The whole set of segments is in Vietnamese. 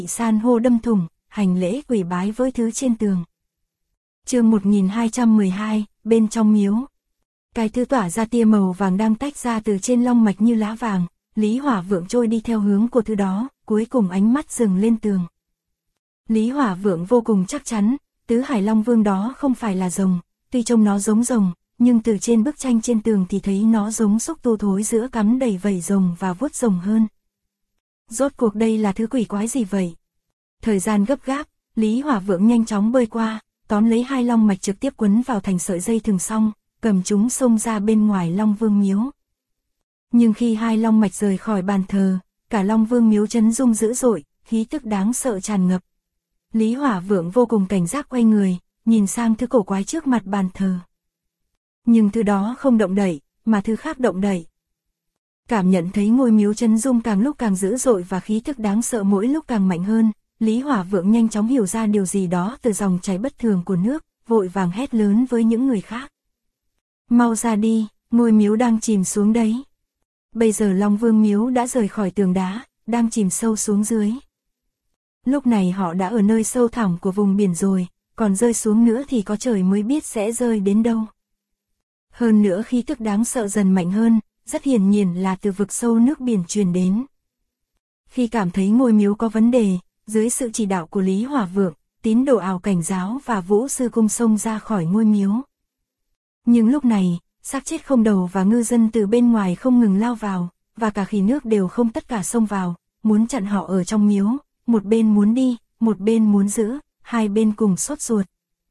san hô đâm thủng, hành lễ quỳ bái với thứ trên tường. Chương 1212, bên trong miếu. Cái thứ tỏa ra tia màu vàng đang tách ra từ trên long mạch như lá vàng, Lý Hỏa Vượng trôi đi theo hướng của thứ đó, cuối cùng ánh mắt dừng lên tường. Lý Hỏa Vượng vô cùng chắc chắn, tứ hải long vương đó không phải là rồng, tuy trông nó giống rồng, nhưng từ trên bức tranh trên tường thì thấy nó giống xúc tu thối giữa cắm đầy vảy rồng và vuốt rồng hơn. Rốt cuộc đây là thứ quỷ quái gì vậy? Thời gian gấp gáp, Lý Hỏa Vượng nhanh chóng bơi qua, tóm lấy hai long mạch trực tiếp quấn vào thành sợi dây thừng xong, cầm chúng xông ra bên ngoài Long Vương miếu. Nhưng khi hai long mạch rời khỏi bàn thờ, cả Long Vương miếu chấn rung dữ dội, khí tức đáng sợ tràn ngập. Lý Hỏa Vượng vô cùng cảnh giác quay người, nhìn sang thứ cổ quái trước mặt bàn thờ. Nhưng thứ đó không động đậy, mà thứ khác động đậy. Cảm nhận thấy ngôi miếu chấn rung càng lúc càng dữ dội và khí tức đáng sợ mỗi lúc càng mạnh hơn, Lý Hỏa Vượng nhanh chóng hiểu ra điều gì đó từ dòng chảy bất thường của nước, vội vàng hét lớn với những người khác. Mau ra đi, ngôi miếu đang chìm xuống đấy. Bây giờ Long Vương miếu đã rời khỏi tường đá, đang chìm sâu xuống dưới. Lúc này họ đã ở nơi sâu thẳm của vùng biển rồi, còn rơi xuống nữa thì có trời mới biết sẽ rơi đến đâu. Hơn nữa khí tức đáng sợ dần mạnh hơn, rất hiển nhiên là từ vực sâu nước biển truyền đến. Khi cảm thấy ngôi miếu có vấn đề, dưới sự chỉ đạo của Lý Hỏa Vượng, tín đồ Ảo Cảnh Giáo và Vũ Sư Cung xông ra khỏi ngôi miếu. Nhưng lúc này, xác chết không đầu và ngư dân từ bên ngoài không ngừng lao vào, và cả khỉ nước đều không tất cả xông vào, muốn chặn họ ở trong miếu, một bên muốn đi, một bên muốn giữ, hai bên cùng sốt ruột.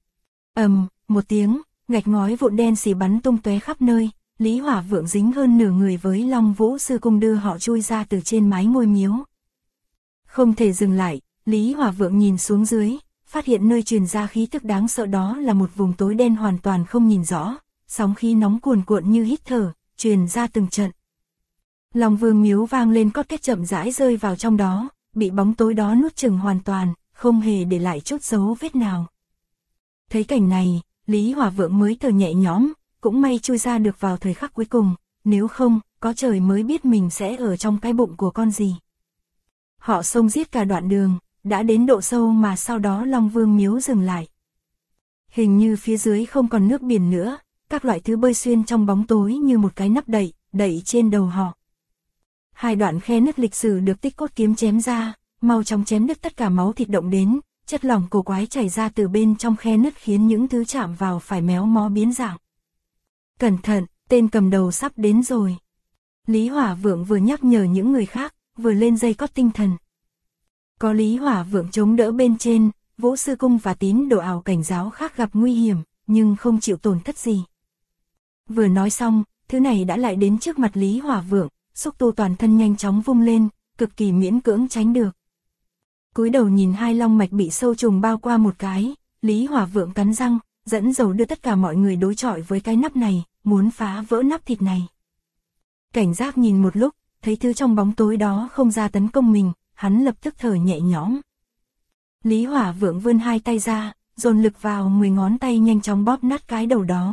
Một tiếng, gạch ngói vụn đen xì bắn tung tóe khắp nơi, Lý Hỏa Vượng dính hơn nửa người với Long Vũ Sư Cung đưa họ chui ra từ trên mái ngôi miếu. Không thể dừng lại, Lý Hỏa Vượng nhìn xuống dưới, phát hiện nơi truyền ra khí tức đáng sợ đó là một vùng tối đen hoàn toàn không nhìn rõ, sóng khí nóng cuồn cuộn như hít thở, truyền ra từng trận. Long Vương miếu vang lên cót két chậm rãi rơi vào trong đó, bị bóng tối đó nuốt chửng hoàn toàn, không hề để lại chút dấu vết nào. Thấy cảnh này, Lý Hỏa Vượng mới thở nhẹ nhõm, cũng may chui ra được vào thời khắc cuối cùng, nếu không, có trời mới biết mình sẽ ở trong cái bụng của con gì. Họ xông giết cả đoạn đường, đã đến độ sâu mà sau đó Long Vương miếu dừng lại. Hình như phía dưới không còn nước biển nữa, các loại thứ bơi xuyên trong bóng tối như một cái nắp đậy trên đầu họ. Hai đoạn khe nứt lịch sử được Tích Cốt kiếm chém ra, mau chóng chém đứt tất cả máu thịt động đến, chất lỏng cổ quái chảy ra từ bên trong khe nứt khiến những thứ chạm vào phải méo mó biến dạng. Cẩn thận, tên cầm đầu sắp đến rồi. Lý Hỏa Vượng vừa nhắc nhở những người khác, vừa lên dây cót tinh thần. Có Lý Hỏa Vượng chống đỡ bên trên, Vũ Sư Cung và tín đồ Ảo Cảnh Giáo khác gặp nguy hiểm, nhưng không chịu tổn thất gì. Vừa nói xong, thứ này đã lại đến trước mặt Lý Hỏa Vượng, xúc tu toàn thân nhanh chóng vung lên, cực kỳ miễn cưỡng tránh được. Cúi đầu nhìn hai long mạch bị sâu trùng bao qua một cái, Lý Hỏa Vượng cắn răng, dẫn dầu đưa tất cả mọi người đối chọi với cái nắp này, muốn phá vỡ nắp thịt này. Cảnh giác nhìn một lúc, thấy thứ trong bóng tối đó không ra tấn công mình, hắn lập tức thở nhẹ nhõm. Lý Hỏa Vượng vươn hai tay ra, dồn lực vào 10 ngón tay nhanh chóng bóp nát cái đầu đó.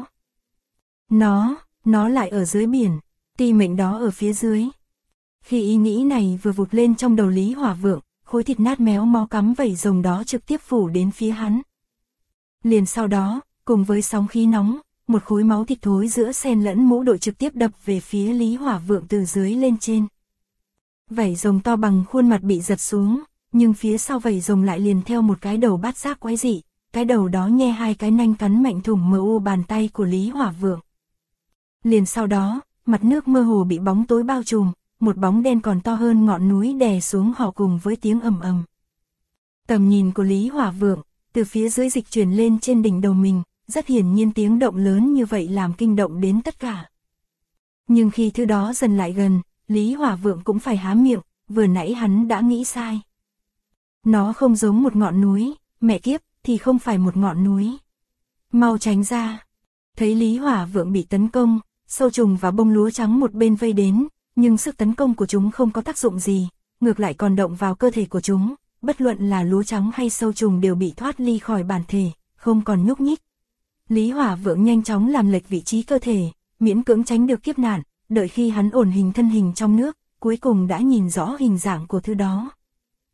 Nó lại ở dưới biển, ti mệnh đó ở phía dưới. Khi ý nghĩ này vừa vụt lên trong đầu Lý Hỏa Vượng, khối thịt nát méo mó cắm vảy rồng đó trực tiếp phủ đến phía hắn. Liền sau đó, cùng với sóng khí nóng, một khối máu thịt thối giữa xen lẫn mũ đội trực tiếp đập về phía Lý Hỏa Vượng từ dưới lên trên. Vảy rồng to bằng khuôn mặt bị giật xuống, nhưng phía sau vảy rồng lại liền theo một cái đầu bát giác quái dị, cái đầu đó nhe hai cái nanh cắn mạnh thủng mu bàn tay của Lý Hỏa Vượng. Liền sau đó, mặt nước mơ hồ bị bóng tối bao trùm, một bóng đen còn to hơn ngọn núi đè xuống họ cùng với tiếng ầm ầm. Tầm nhìn của Lý Hỏa Vượng, từ phía dưới dịch chuyển lên trên đỉnh đầu mình, rất hiển nhiên tiếng động lớn như vậy làm kinh động đến tất cả. Nhưng khi thứ đó dần lại gần, Lý Hỏa Vượng cũng phải há miệng, vừa nãy hắn đã nghĩ sai. Nó không giống một ngọn núi, mẹ kiếp, thì không phải một ngọn núi. Mau tránh ra. Thấy Lý Hỏa Vượng bị tấn công, sâu trùng và bông lúa trắng một bên vây đến, nhưng sức tấn công của chúng không có tác dụng gì, ngược lại còn động vào cơ thể của chúng, bất luận là lúa trắng hay sâu trùng đều bị thoát ly khỏi bản thể, không còn nhúc nhích. Lý Hỏa Vượng nhanh chóng làm lệch vị trí cơ thể, miễn cưỡng tránh được kiếp nạn, đợi khi hắn ổn hình thân hình trong nước, cuối cùng đã nhìn rõ hình dạng của thứ đó.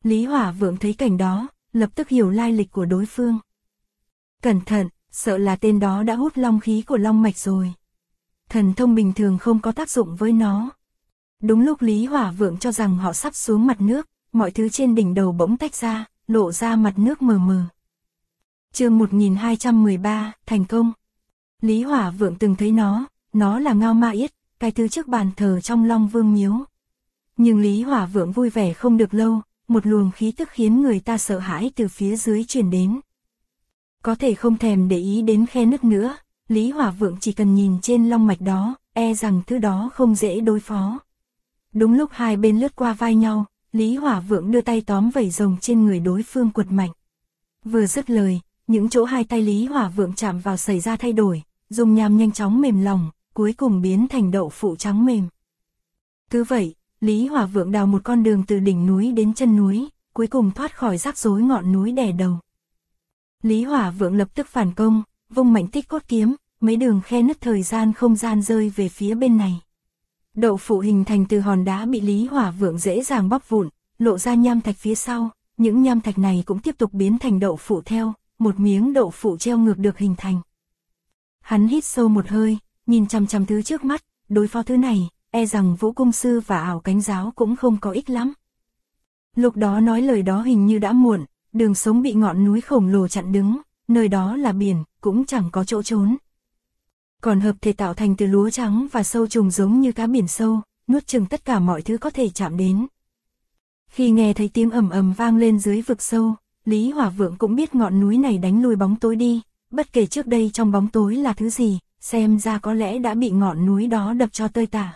Lý Hỏa Vượng thấy cảnh đó, lập tức hiểu lai lịch của đối phương. Cẩn thận, sợ là tên đó đã hút long khí của long mạch rồi. Thần thông bình thường không có tác dụng với nó. Đúng lúc Lý Hỏa Vượng cho rằng họ sắp xuống mặt nước, mọi thứ trên đỉnh đầu bỗng tách ra, lộ ra mặt nước mờ mờ. Chương 1213, thành công. Lý Hỏa Vượng từng thấy nó là Ngao Ma Yết, cái thứ trước bàn thờ trong Long Vương miếu. Nhưng Lý Hỏa Vượng vui vẻ không được lâu, một luồng khí tức khiến người ta sợ hãi từ phía dưới truyền đến. Có thể không thèm để ý đến khe nứt nữa, Lý Hỏa Vượng chỉ cần nhìn trên long mạch đó, e rằng thứ đó không dễ đối phó. Đúng lúc hai bên lướt qua vai nhau, Lý Hỏa Vượng đưa tay tóm vảy rồng trên người đối phương quật mạnh. Vừa dứt lời, những chỗ hai tay Lý Hỏa Vượng chạm vào xảy ra thay đổi, dung nham nhanh chóng mềm lòng, cuối cùng biến thành đậu phụ trắng mềm. Cứ vậy, Lý Hỏa Vượng đào một con đường từ đỉnh núi đến chân núi, cuối cùng thoát khỏi rắc rối ngọn núi đè đầu. Lý Hỏa Vượng lập tức phản công, vung mạnh Tích Cốt kiếm, mấy đường khe nứt thời gian không gian rơi về phía bên này. Đậu phụ hình thành từ hòn đá bị Lý Hỏa Vượng dễ dàng bóc vụn, lộ ra nham thạch phía sau, những nham thạch này cũng tiếp tục biến thành đậu phụ theo, một miếng đậu phụ treo ngược được hình thành. Hắn hít sâu một hơi, nhìn chằm chằm thứ trước mắt, đối phó thứ này, e rằng Vũ Cung Sư và Ảo Cánh Giáo cũng không có ích lắm. Lúc đó nói lời đó hình như đã muộn, đường sống bị ngọn núi khổng lồ chặn đứng, nơi đó là biển, cũng chẳng có chỗ trốn. Còn hợp thể tạo thành từ lúa trắng và sâu trùng giống như cá biển sâu, nuốt chửng tất cả mọi thứ có thể chạm đến. Khi nghe thấy tiếng ầm ầm vang lên dưới vực sâu, Lý Hỏa Vượng cũng biết ngọn núi này đánh lui bóng tối đi, bất kể trước đây trong bóng tối là thứ gì, xem ra có lẽ đã bị ngọn núi đó đập cho tơi tả.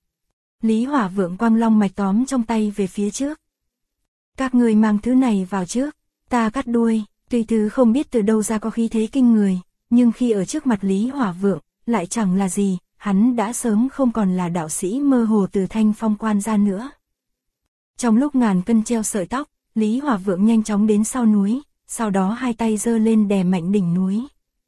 Lý Hỏa Vượng quăng long mạch tóm trong tay về phía trước. Các người mang thứ này vào trước, ta cắt đuôi. Tuy thứ không biết từ đâu ra có khí thế kinh người, nhưng khi ở trước mặt Lý Hỏa Vượng, lại chẳng là gì, hắn đã sớm không còn là đạo sĩ mơ hồ từ Thanh Phong Quan ra nữa. Trong lúc ngàn cân treo sợi tóc, Lý Hỏa Vượng nhanh chóng đến sau núi, sau đó hai tay giơ lên đè mạnh đỉnh núi.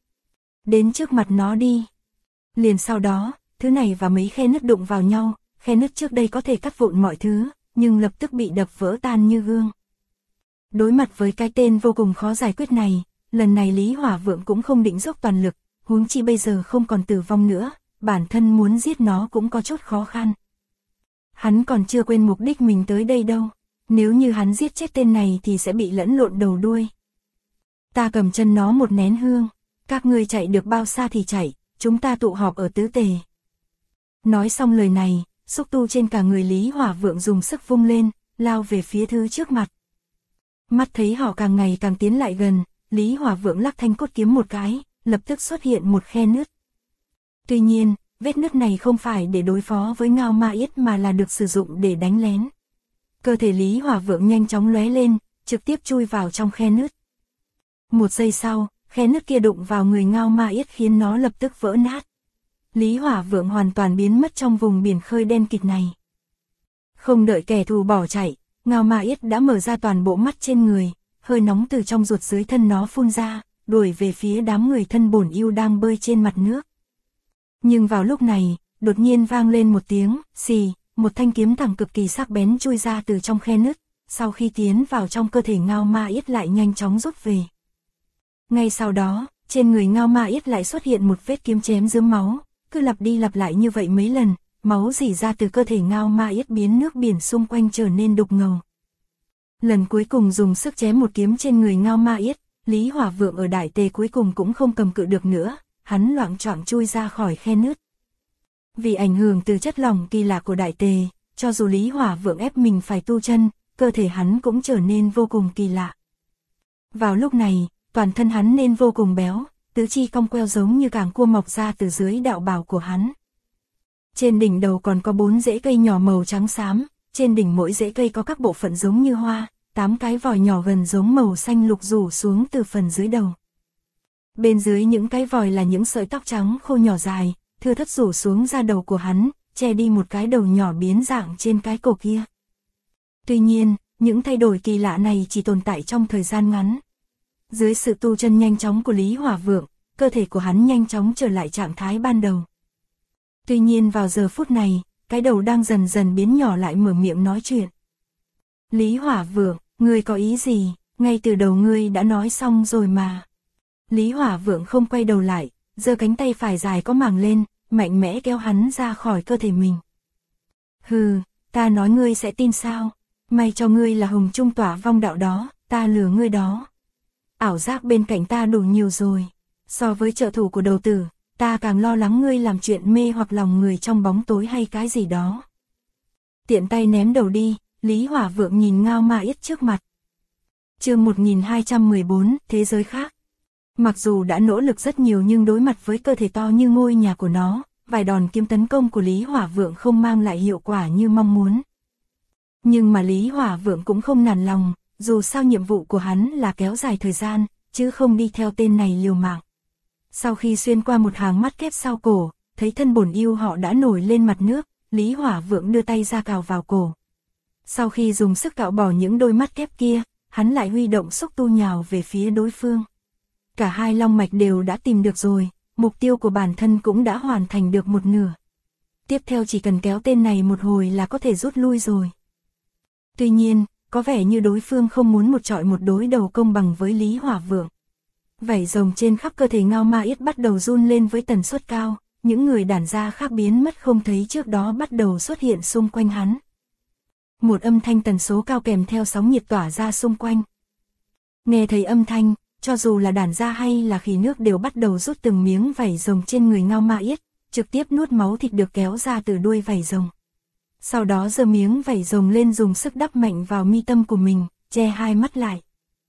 Đến trước mặt nó đi. Liền sau đó, thứ này và mấy khe nứt đụng vào nhau, khe nứt trước đây có thể cắt vụn mọi thứ, nhưng lập tức bị đập vỡ tan như gương. Đối mặt với cái tên vô cùng khó giải quyết này, lần này Lý Hỏa Vượng cũng không định dốc toàn lực, huống chi bây giờ không còn tử vong nữa, bản thân muốn giết nó cũng có chút khó khăn. Hắn còn chưa quên mục đích mình tới đây đâu, nếu như hắn giết chết tên này thì sẽ bị lẫn lộn đầu đuôi. Ta cầm chân nó một nén hương, các ngươi chạy được bao xa thì chạy, chúng ta tụ họp ở tứ tề. Nói xong lời này, xúc tu trên cả người Lý Hỏa Vượng dùng sức vung lên, lao về phía thứ trước mặt. Mắt thấy họ càng ngày càng tiến lại gần, Lý Hỏa Vượng lắc thanh cốt kiếm một cái, lập tức xuất hiện một khe nứt. Tuy nhiên, vết nứt này không phải để đối phó với Ngao Ma Yết mà là được sử dụng để đánh lén. Cơ thể Lý Hỏa Vượng nhanh chóng lóe lên, trực tiếp chui vào trong khe nứt. Một giây sau, khe nứt kia đụng vào người Ngao Ma Yết khiến nó lập tức vỡ nát. Lý Hỏa Vượng hoàn toàn biến mất trong vùng biển khơi đen kịt này. Không đợi kẻ thù bỏ chạy, Ngao Ma Yết đã mở ra toàn bộ mắt trên người, hơi nóng từ trong ruột dưới thân nó phun ra, đuổi về phía đám người thân bổn yêu đang bơi trên mặt nước. Nhưng vào lúc này, đột nhiên vang lên một tiếng, xì, một thanh kiếm thẳng cực kỳ sắc bén chui ra từ trong khe nứt, sau khi tiến vào trong cơ thể Ngao Ma Yết lại nhanh chóng rút về. Ngay sau đó, trên người Ngao Ma Yết lại xuất hiện một vết kiếm chém rớm máu, cứ lặp đi lặp lại như vậy mấy lần, máu rỉ ra từ cơ thể Ngao Ma Yết biến nước biển xung quanh trở nên đục ngầu. Lần cuối cùng dùng sức chém một kiếm trên người Ngao Ma Yết, Lý Hỏa Vượng ở đại tề cuối cùng cũng không cầm cự được nữa, hắn loạng choạng chui ra khỏi khe nứt. Vì ảnh hưởng từ chất lỏng kỳ lạ của đại tề, cho dù Lý Hỏa Vượng ép mình phải tu chân, cơ thể hắn cũng trở nên vô cùng kỳ lạ. Vào lúc này, toàn thân hắn nên vô cùng béo, tứ chi cong queo giống như càng cua mọc ra từ dưới đạo bào của hắn. Trên đỉnh đầu còn có 4 rễ cây nhỏ màu trắng xám, trên đỉnh mỗi rễ cây có các bộ phận giống như hoa, 8 cái vòi nhỏ gần giống màu xanh lục rủ xuống từ phần dưới đầu. Bên dưới những cái vòi là những sợi tóc trắng khô nhỏ dài, thưa thớt rủ xuống ra đầu của hắn, che đi một cái đầu nhỏ biến dạng trên cái cổ kia. Tuy nhiên, những thay đổi kỳ lạ này chỉ tồn tại trong thời gian ngắn. Dưới sự tu chân nhanh chóng của Lý Hỏa Vượng, cơ thể của hắn nhanh chóng trở lại trạng thái ban đầu. Tuy nhiên vào giờ phút này, cái đầu đang dần dần biến nhỏ lại mở miệng nói chuyện. Lý Hỏa Vượng, Ngươi có ý gì, ngay từ đầu ngươi đã nói xong rồi mà. Lý Hỏa Vượng không quay đầu lại, giơ cánh tay phải dài có màng lên, mạnh mẽ kéo hắn ra khỏi cơ thể mình. Hừ, ta nói ngươi sẽ tin sao? May cho ngươi là Hồng Trung Tỏa Vong Đạo đó, ta lừa ngươi đó. Ảo giác bên cạnh ta đủ nhiều rồi. So với trợ thủ của đầu tử, ta càng lo lắng ngươi làm chuyện mê hoặc lòng người trong bóng tối hay cái gì đó. Tiện tay ném đầu đi, Lý Hỏa Vượng nhìn Ngao Ma Yết trước mặt. Chương 1214, thế giới khác. Mặc dù đã nỗ lực rất nhiều nhưng đối mặt với cơ thể to như ngôi nhà của nó, vài đòn kiếm tấn công của Lý Hỏa Vượng không mang lại hiệu quả như mong muốn. Nhưng mà Lý Hỏa Vượng cũng không nản lòng, dù sao nhiệm vụ của hắn là kéo dài thời gian, chứ không đi theo tên này liều mạng. Sau khi xuyên qua một hàng mắt kép sau cổ, thấy thân bổn yêu họ đã nổi lên mặt nước, Lý Hỏa Vượng đưa tay ra cào vào cổ. Sau khi dùng sức cạo bỏ những đôi mắt kép kia, hắn lại huy động xúc tu nhào về phía đối phương. Cả hai long mạch đều đã tìm được rồi, mục tiêu của bản thân cũng đã hoàn thành được một nửa. Tiếp theo chỉ cần kéo tên này một hồi là có thể rút lui rồi. Tuy nhiên, có vẻ như đối phương không muốn một chọi một đối đầu công bằng với Lý Hỏa Vượng. Vảy rồng trên khắp cơ thể Ngao Ma Yết bắt đầu run lên với tần suất cao, những người đản gia khác biến mất không thấy trước đó bắt đầu xuất hiện xung quanh hắn. Một âm thanh tần số cao kèm theo sóng nhiệt tỏa ra xung quanh. Nghe thấy âm thanh, cho dù là đản gia hay là khỉ nước đều bắt đầu rút từng miếng vảy rồng trên người Ngao Ma Yết, trực tiếp nuốt máu thịt được kéo ra từ đuôi vảy rồng. Sau đó giơ miếng vảy rồng lên dùng sức đắp mạnh vào mi tâm của mình, che hai mắt lại.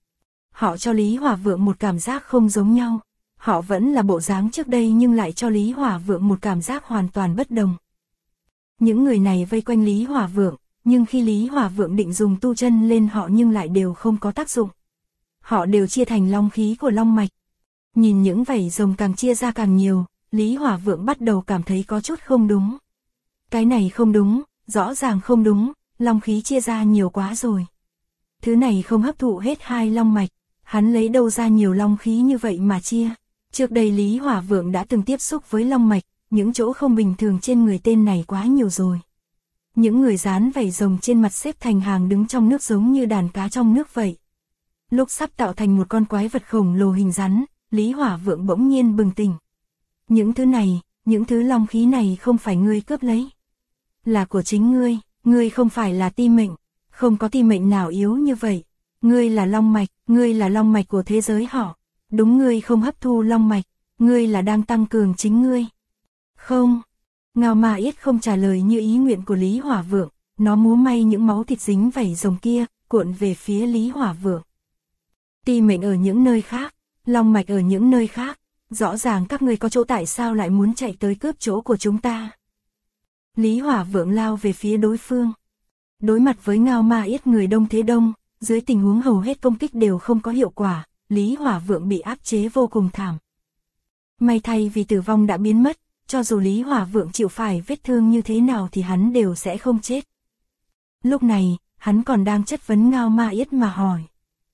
Họ cho Lý Hỏa Vượng một cảm giác không giống nhau. Họ vẫn là bộ dáng trước đây nhưng lại cho Lý Hỏa Vượng một cảm giác hoàn toàn bất đồng. Những người này vây quanh Lý Hỏa Vượng, nhưng khi Lý Hỏa Vượng định dùng tu chân lên họ nhưng lại đều không có tác dụng. Họ đều chia thành long khí của long mạch. Nhìn những vảy rồng càng chia ra càng nhiều, Lý Hỏa Vượng bắt đầu cảm thấy có chút không đúng. Cái này không đúng, rõ ràng không đúng, long khí chia ra nhiều quá rồi. Thứ này không hấp thụ hết hai long mạch, hắn lấy đâu ra nhiều long khí như vậy mà chia. Trước đây Lý Hỏa Vượng đã từng tiếp xúc với long mạch, những chỗ không bình thường trên người tên này quá nhiều rồi. Những người dán vảy rồng trên mặt xếp thành hàng đứng trong nước giống như đàn cá trong nước vậy. Lúc sắp tạo thành một con quái vật khổng lồ hình rắn, Lý Hỏa Vượng bỗng nhiên bừng tỉnh. Những thứ này, những thứ long khí này không phải ngươi cướp lấy. Là của chính ngươi không phải là ti mệnh, không có ti mệnh nào yếu như vậy. Ngươi là long mạch của thế giới họ. Đúng, ngươi không hấp thu long mạch, ngươi là đang tăng cường chính ngươi. Không, Ngao Ma Yết không trả lời như ý nguyện của Lý Hỏa Vượng, nó múa may những máu thịt dính vảy rồng kia, cuộn về phía Lý Hỏa Vượng. Ti mệnh ở những nơi khác, long mạch ở những nơi khác, rõ ràng các ngươi có chỗ tại sao lại muốn chạy tới cướp chỗ của chúng ta. Lý Hỏa Vượng lao về phía đối phương. Đối mặt với Ngao Ma Yết người đông thế đông, dưới tình huống hầu hết công kích đều không có hiệu quả, Lý Hỏa Vượng bị áp chế vô cùng thảm. May thay vì tử vong đã biến mất, cho dù Lý Hỏa Vượng chịu phải vết thương như thế nào thì hắn đều sẽ không chết. Lúc này, hắn còn đang chất vấn Ngao Ma Yết mà hỏi.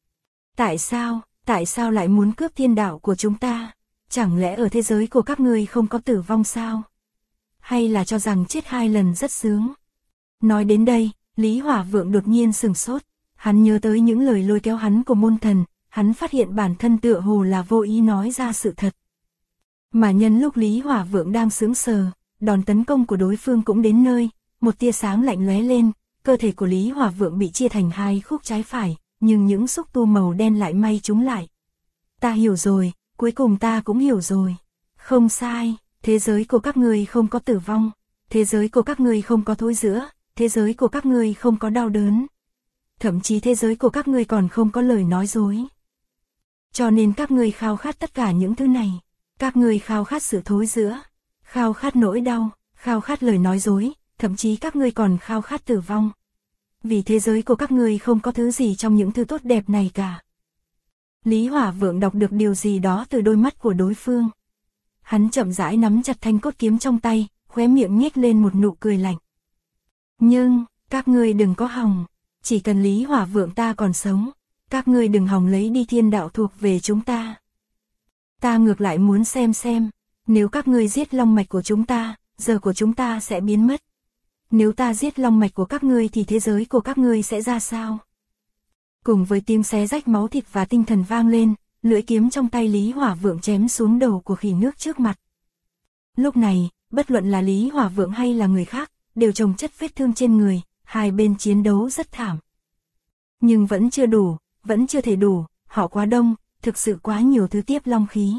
Tại sao lại muốn cướp thiên đạo của chúng ta? Chẳng lẽ ở thế giới của các ngươi không có tử vong sao? Hay là cho rằng chết hai lần rất sướng? Nói đến đây, Lý Hỏa Vượng đột nhiên sừng sốt, hắn nhớ tới những lời lôi kéo hắn của môn thần, hắn phát hiện bản thân tựa hồ là vô ý nói ra sự thật. Mà nhân lúc Lý Hỏa Vượng đang sướng sờ, đòn tấn công của đối phương cũng đến nơi, một tia sáng lạnh lóe lên, cơ thể của Lý Hỏa Vượng bị chia thành hai khúc trái phải, nhưng những xúc tu màu đen lại may chúng lại. Ta hiểu rồi, cuối cùng ta cũng hiểu rồi. Không sai, thế giới của các ngươi không có tử vong, thế giới của các ngươi không có thối rữa, thế giới của các ngươi không có đau đớn. Thậm chí thế giới của các ngươi còn không có lời nói dối. Cho nên các ngươi khao khát tất cả những thứ này. Các ngươi khao khát sự thối rữa, khao khát nỗi đau, khao khát lời nói dối, thậm chí các ngươi còn khao khát tử vong. Vì thế giới của các ngươi không có thứ gì trong những thứ tốt đẹp này cả. Lý Hỏa Vượng đọc được điều gì đó từ đôi mắt của đối phương. Hắn chậm rãi nắm chặt thanh cốt kiếm trong tay, khóe miệng nhếch lên một nụ cười lạnh. Nhưng, các ngươi đừng có hòng, chỉ cần Lý Hỏa Vượng ta còn sống, các ngươi đừng hòng lấy đi thiên đạo thuộc về chúng ta. Ta ngược lại muốn xem, nếu các ngươi giết long mạch của chúng ta, giờ của chúng ta sẽ biến mất. Nếu ta giết long mạch của các ngươi thì thế giới của các ngươi sẽ ra sao? Cùng với tiếng xé rách máu thịt và tinh thần vang lên, lưỡi kiếm trong tay Lý Hỏa Vượng chém xuống đầu của khỉ nước trước mặt. Lúc này, bất luận là Lý Hỏa Vượng hay là người khác, đều chồng chất vết thương trên người, hai bên chiến đấu rất thảm. Nhưng vẫn chưa đủ, vẫn chưa thể đủ, họ quá đông, thực sự quá nhiều thứ tiếp long khí.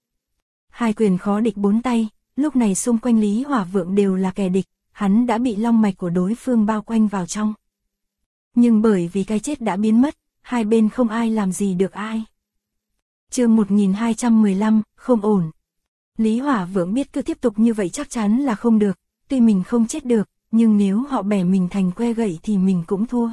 Hai quyền khó địch bốn tay, lúc này xung quanh Lý Hỏa Vượng đều là kẻ địch, hắn đã bị long mạch của đối phương bao quanh vào trong. Nhưng bởi vì cái chết đã biến mất, hai bên không ai làm gì được ai. Chương 1215, không ổn. Lý Hỏa Vượng biết cứ tiếp tục như vậy chắc chắn là không được, tuy mình không chết được, nhưng nếu họ bẻ mình thành que gậy thì mình cũng thua.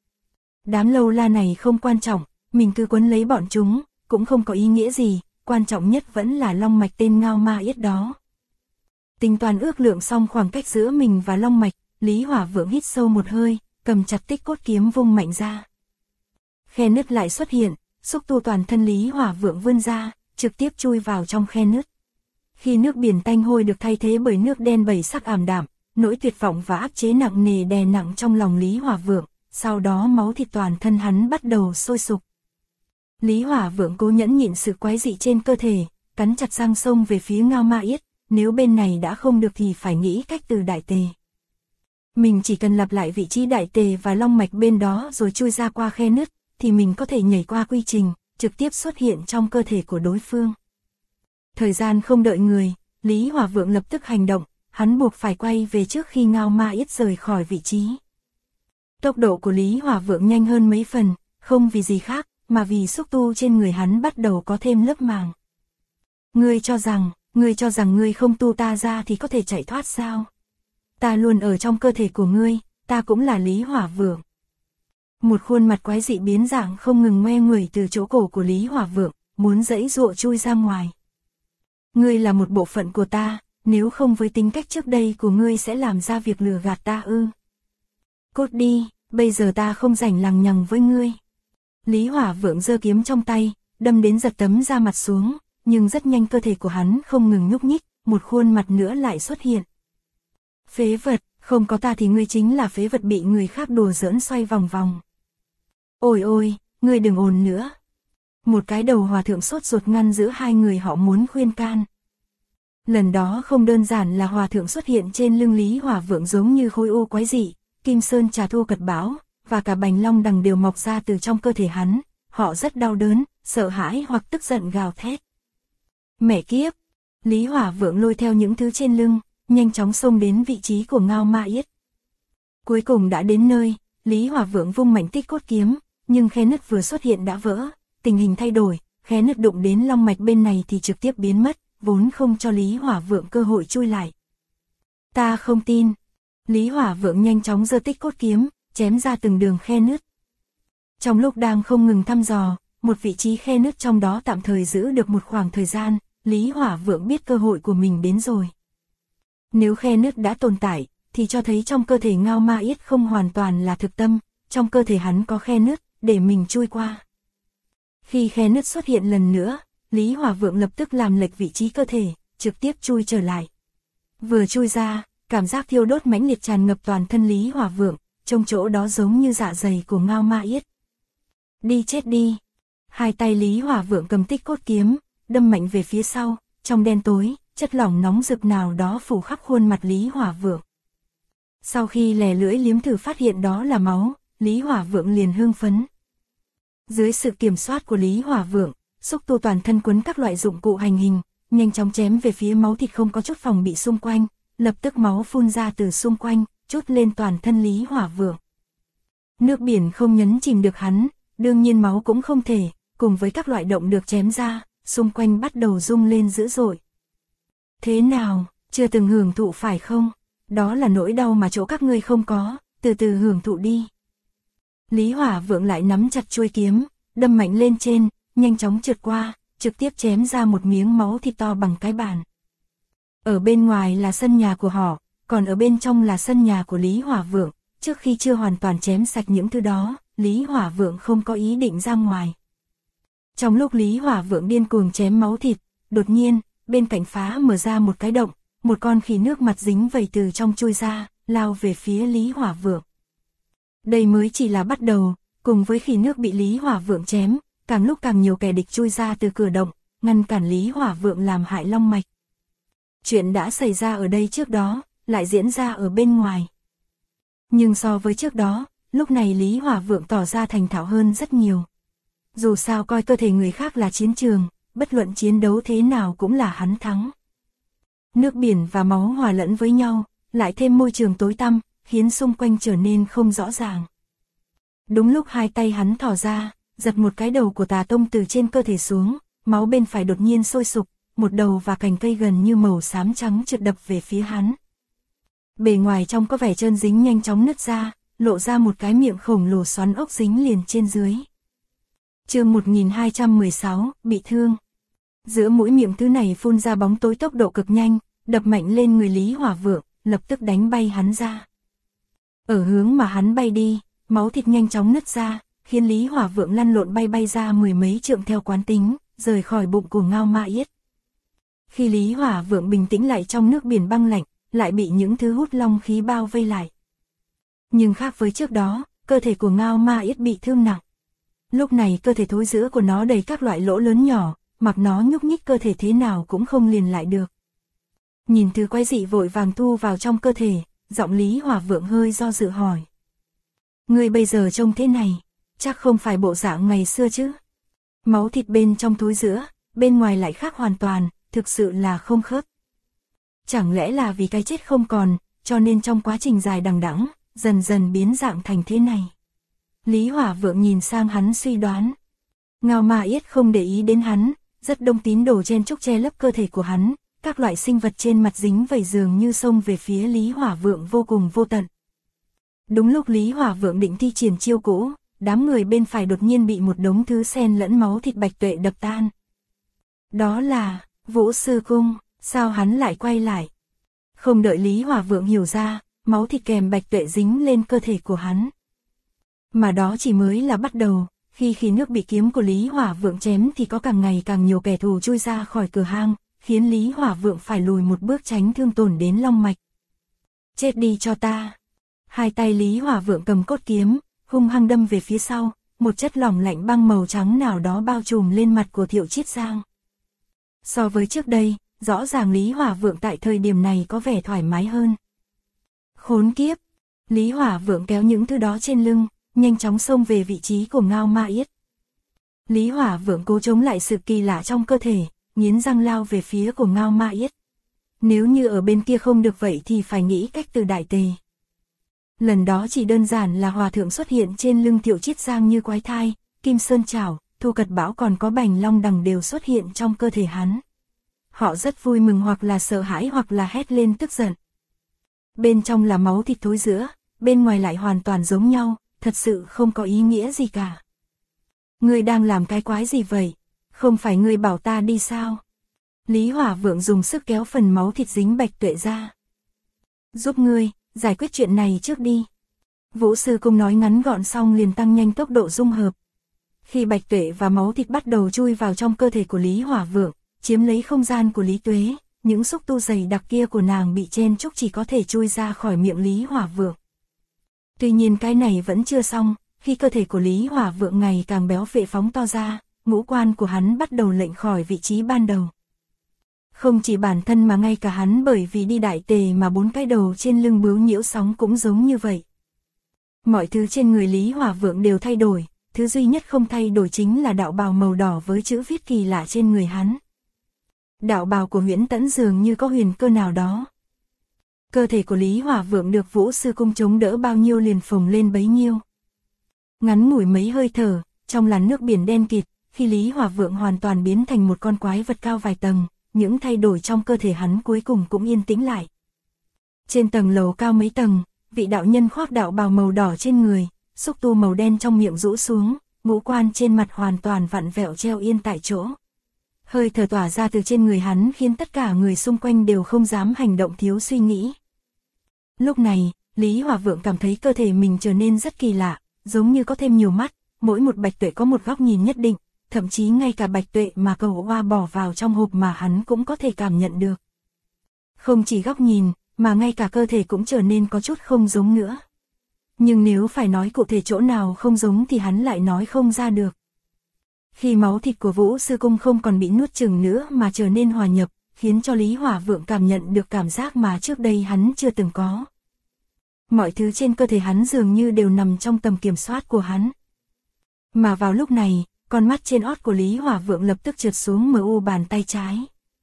Đám lâu la này không quan trọng, mình cứ quấn lấy bọn chúng, cũng không có ý nghĩa gì, quan trọng nhất vẫn là long mạch tên Ngao Ma Yết đó. Tính toán ước lượng xong khoảng cách giữa mình và long mạch, Lý Hỏa Vượng hít sâu một hơi, cầm chặt tích cốt kiếm vung mạnh ra. Khe nứt lại xuất hiện, xúc tu toàn thân Lý Hỏa Vượng vươn ra, trực tiếp chui vào trong khe nứt. Khi nước biển tanh hôi được thay thế bởi nước đen bảy sắc ảm đạm, nỗi tuyệt vọng và áp chế nặng nề đè nặng trong lòng Lý Hỏa Vượng, sau đó máu thịt toàn thân hắn bắt đầu sôi sục. Lý Hỏa Vượng cố nhẫn nhịn sự quái dị trên cơ thể, cắn chặt răng xông về phía Ngao Ma Yết, nếu bên này đã không được thì phải nghĩ cách từ đại tề. Mình chỉ cần lặp lại vị trí đại tề và long mạch bên đó rồi chui ra qua khe nứt, thì mình có thể nhảy qua quy trình, trực tiếp xuất hiện trong cơ thể của đối phương. Thời gian không đợi người, Lý Hỏa Vượng lập tức hành động, hắn buộc phải quay về trước khi Ngao Ma Yết rời khỏi vị trí. Tốc độ của Lý Hỏa Vượng nhanh hơn mấy phần, không vì gì khác, mà vì xúc tu trên người hắn bắt đầu có thêm lớp màng. Ngươi cho rằng ngươi không tu ta ra thì có thể chạy thoát sao? Ta luôn ở trong cơ thể của ngươi, ta cũng là Lý Hỏa Vượng. Một khuôn mặt quái dị biến dạng không ngừng ngoe nguẩy từ chỗ cổ của Lý Hỏa Vượng, muốn giãy giụa chui ra ngoài. Ngươi là một bộ phận của ta, nếu không với tính cách trước đây của ngươi sẽ làm ra việc lừa gạt ta ư? Cút đi, bây giờ ta không rảnh lằng nhằng với ngươi. Lý Hỏa Vượng giơ kiếm trong tay, đâm đến giật tấm da mặt xuống, nhưng rất nhanh cơ thể của hắn không ngừng nhúc nhích, một khuôn mặt nữa lại xuất hiện. Phế vật, không có ta thì ngươi chính là phế vật bị người khác đùa giỡn xoay vòng vòng. Ôi ôi, ngươi đừng ồn nữa. Một cái đầu hòa thượng sốt ruột ngăn giữa hai người họ muốn khuyên can. Lần đó không đơn giản là hòa thượng xuất hiện trên lưng Lý Hỏa Vượng giống như khối u quái dị, Kim Sơn Trà Thu Cật Báo, và cả bành long đằng đều mọc ra từ trong cơ thể hắn, họ rất đau đớn, sợ hãi hoặc tức giận gào thét. Mẹ kiếp! Lý Hỏa Vượng lôi theo những thứ trên lưng, nhanh chóng xông đến vị trí của Ngao Ma Yết. Cuối cùng đã đến nơi, Lý Hỏa Vượng vung mảnh tích cốt kiếm, nhưng khe nứt vừa xuất hiện đã vỡ, tình hình thay đổi, khe nứt đụng đến long mạch bên này thì trực tiếp biến mất, vốn không cho Lý Hỏa Vượng cơ hội chui lại. Ta không tin. Lý Hỏa Vượng nhanh chóng giơ tích cốt kiếm, chém ra từng đường khe nứt. Trong lúc đang không ngừng thăm dò, một vị trí khe nứt trong đó tạm thời giữ được một khoảng thời gian, Lý Hỏa Vượng biết cơ hội của mình đến rồi. Nếu khe nứt đã tồn tại, thì cho thấy trong cơ thể Ngao Ma Yết không hoàn toàn là thực tâm, trong cơ thể hắn có khe nứt, để mình chui qua. Khi khe nứt xuất hiện lần nữa, Lý Hỏa Vượng lập tức làm lệch vị trí cơ thể, trực tiếp chui trở lại. Vừa chui ra, cảm giác thiêu đốt mãnh liệt tràn ngập toàn thân Lý Hỏa Vượng, trong chỗ đó giống như dạ dày của Ngao Ma Yết. Đi chết đi! Hai tay Lý Hỏa Vượng cầm tích cốt kiếm, đâm mạnh về phía sau, trong đen tối, chất lỏng nóng rực nào đó phủ khắp khuôn mặt Lý Hỏa Vượng. Sau khi lè lưỡi liếm thử phát hiện đó là máu, Lý Hỏa Vượng liền hưng phấn. Dưới sự kiểm soát của Lý Hỏa Vượng, xúc tu toàn thân quấn các loại dụng cụ hành hình, nhanh chóng chém về phía máu thịt không có chút phòng bị xung quanh, lập tức máu phun ra từ xung quanh, trút lên toàn thân Lý Hỏa Vượng. Nước biển không nhấn chìm được hắn, đương nhiên máu cũng không thể, cùng với các loại động được chém ra, xung quanh bắt đầu rung lên dữ dội. Thế nào, chưa từng hưởng thụ phải không? Đó là nỗi đau mà chỗ các ngươi không có, từ từ hưởng thụ đi. Lý Hỏa Vượng lại nắm chặt chuôi kiếm, đâm mạnh lên trên, nhanh chóng trượt qua, trực tiếp chém ra một miếng máu thịt to bằng cái bàn. Ở bên ngoài là sân nhà của họ, còn ở bên trong là sân nhà của Lý Hỏa Vượng, trước khi chưa hoàn toàn chém sạch những thứ đó, Lý Hỏa Vượng không có ý định ra ngoài. Trong lúc Lý Hỏa Vượng điên cuồng chém máu thịt, đột nhiên, bên cạnh phá mở ra một cái động, một con khỉ nước mặt dính vẩy từ trong chui ra, lao về phía Lý Hỏa Vượng. Đây mới chỉ là bắt đầu, Cùng với khi nước bị Lý Hỏa Vượng chém, càng lúc càng nhiều kẻ địch chui ra từ cửa động, ngăn cản Lý Hỏa Vượng làm hại long mạch. Chuyện đã xảy ra ở đây trước đó, lại diễn ra ở bên ngoài. Nhưng so với trước đó, lúc này Lý Hỏa Vượng tỏ ra thành thạo hơn rất nhiều. Dù sao coi cơ thể người khác là chiến trường, bất luận chiến đấu thế nào cũng là hắn thắng. Nước biển và máu hòa lẫn với nhau, lại thêm môi trường tối tăm, khiến xung quanh trở nên không rõ ràng. Đúng lúc hai tay hắn thò ra, giật một cái đầu của Tà Tông từ trên cơ thể xuống, máu bên phải đột nhiên sôi sục, một đầu và cành cây gần như màu xám trắng trượt đập về phía hắn. Bề ngoài trông có vẻ trơn dính nhanh chóng nứt ra, lộ ra một cái miệng khổng lồ xoắn ốc dính liền trên dưới. Chương 1216, bị thương. Giữa mũi miệng thứ này phun ra bóng tối tốc độ cực nhanh, đập mạnh lên người Lý Hỏa Vượng, lập tức đánh bay hắn ra. Ở hướng mà hắn bay đi, máu thịt nhanh chóng nứt ra, khiến Lý Hỏa Vượng lăn lộn bay ra mười mấy trượng theo quán tính, rời khỏi bụng của Ngao Ma Yết. Khi Lý Hỏa Vượng bình tĩnh lại trong nước biển băng lạnh, lại bị những thứ hút long khí bao vây lại. Nhưng khác với trước đó, cơ thể của Ngao Ma Yết bị thương nặng. Lúc này cơ thể thối rữa của nó đầy các loại lỗ lớn nhỏ, mặc nó nhúc nhích cơ thể thế nào cũng không liền lại được. Nhìn thứ quái dị vội vàng thu vào trong cơ thể, giọng Lý Hỏa Vượng hơi do dự hỏi. Ngươi bây giờ trông thế này, chắc không phải bộ dạng ngày xưa chứ? Máu thịt bên trong thối rữa, bên ngoài lại khác hoàn toàn, thực sự là không khớp. Chẳng lẽ là vì cái chết không còn, cho nên trong quá trình dài đằng đẵng, dần dần biến dạng thành thế này? Lý Hỏa Vượng nhìn sang hắn suy đoán. Ngao Ma Yết không để ý đến hắn, rất đông tín đồ chen chúc che lấp cơ thể của hắn, các loại sinh vật trên mặt dính vảy dường như xông về phía Lý Hỏa Vượng vô cùng vô tận. Đúng lúc Lý Hỏa Vượng định thi triển chiêu cũ, đám người bên phải đột nhiên bị một đống thứ xen lẫn máu thịt Bạch Tuệ đập tan. Đó là Vũ Sư Cung, sao hắn lại quay lại? Không đợi Lý Hỏa Vượng hiểu ra, máu thịt kèm Bạch Tuệ dính lên cơ thể của hắn. Mà đó chỉ mới là bắt đầu, khi nước bị kiếm của Lý Hỏa Vượng chém thì có càng ngày càng nhiều kẻ thù chui ra khỏi cửa hang, khiến Lý Hỏa Vượng phải lùi một bước tránh thương tổn đến long mạch. Chết đi cho ta! Hai tay Lý Hỏa Vượng cầm cốt kiếm, hung hăng đâm về phía sau, một chất lỏng lạnh băng màu trắng nào đó bao trùm lên mặt của Thiệu Chiết Giang. So với trước đây, rõ ràng Lý Hỏa Vượng tại thời điểm này có vẻ thoải mái hơn. Khốn kiếp! Lý Hỏa Vượng kéo những thứ đó trên lưng, nhanh chóng xông về vị trí của Ngao Ma Yết. Lý Hỏa Vượng cố chống lại sự kỳ lạ trong cơ thể, nghiến răng lao về phía của Ngao Ma Yết. Nếu như ở bên kia không được vậy thì phải nghĩ cách từ đại tề. Lần đó chỉ đơn giản là hòa thượng xuất hiện trên lưng Thiệu Chiết Giang như quái thai, Kim Sơn Chảo, Thu Cật Bão còn có Bành Long Đằng đều xuất hiện trong cơ thể hắn. Họ rất vui mừng hoặc là sợ hãi hoặc là hét lên tức giận. Bên trong là máu thịt thối rữa, bên ngoài lại hoàn toàn giống nhau, thật sự không có ý nghĩa gì cả. Ngươi đang làm cái quái gì vậy? Không phải ngươi bảo ta đi sao? Lý Hỏa Vượng dùng sức kéo phần máu thịt dính Bạch Tuệ ra. Giúp ngươi, giải quyết chuyện này trước đi. Vũ Sư Cung nói ngắn gọn xong liền tăng nhanh tốc độ dung hợp. Khi Bạch Tuệ và máu thịt bắt đầu chui vào trong cơ thể của Lý Hỏa Vượng, chiếm lấy không gian của Lý Tuế, những xúc tu dày đặc kia của nàng bị chen chúc chỉ có thể chui ra khỏi miệng Lý Hỏa Vượng. Tuy nhiên cái này vẫn chưa xong, khi cơ thể của Lý Hỏa Vượng ngày càng béo phệ phóng to ra, ngũ quan của hắn bắt đầu lệch khỏi vị trí ban đầu. Không chỉ bản thân mà ngay cả hắn bởi vì đi đại tề mà 4 cái đầu trên lưng bướu nhiễu sóng cũng giống như vậy. Mọi thứ trên người Lý Hỏa Vượng đều thay đổi, thứ duy nhất không thay đổi chính là đạo bào màu đỏ với chữ viết kỳ lạ trên người hắn. Đạo bào của Huyễn Tẫn dường như có huyền cơ nào đó. Cơ thể của Lý Hỏa Vượng được Vũ Sư Cung chống đỡ bao nhiêu liền phồng lên bấy nhiêu. Ngắn ngủi mấy hơi thở, trong làn nước biển đen kịt, khi Lý Hỏa Vượng hoàn toàn biến thành một con quái vật cao vài tầng, những thay đổi trong cơ thể hắn cuối cùng cũng yên tĩnh lại. Trên tầng lầu cao mấy tầng, vị đạo nhân khoác đạo bào màu đỏ trên người, xúc tu màu đen trong miệng rũ xuống, ngũ quan trên mặt hoàn toàn vặn vẹo treo yên tại chỗ. Hơi thở tỏa ra từ trên người hắn khiến tất cả người xung quanh đều không dám hành động thiếu suy nghĩ. Lúc này, Lý Hỏa Vượng cảm thấy cơ thể mình trở nên rất kỳ lạ, giống như có thêm nhiều mắt, mỗi một Bạch Tuệ có một góc nhìn nhất định, thậm chí ngay cả Bạch Tuệ mà Cầu Hoa bỏ vào trong hộp mà hắn cũng có thể cảm nhận được. Không chỉ góc nhìn, mà ngay cả cơ thể cũng trở nên có chút không giống nữa. Nhưng nếu phải nói cụ thể chỗ nào không giống thì hắn lại nói không ra được. Khi máu thịt của Vũ Sư Cung không còn bị nuốt chửng nữa mà trở nên hòa nhập, khiến cho Lý Hỏa Vượng cảm nhận được cảm giác mà trước đây hắn chưa từng có. Mọi thứ trên cơ thể hắn dường như đều nằm trong tầm kiểm soát của hắn. Mà vào lúc này, con mắt trên ót của Lý Hỏa Vượng lập tức trượt xuống mu bàn tay trái.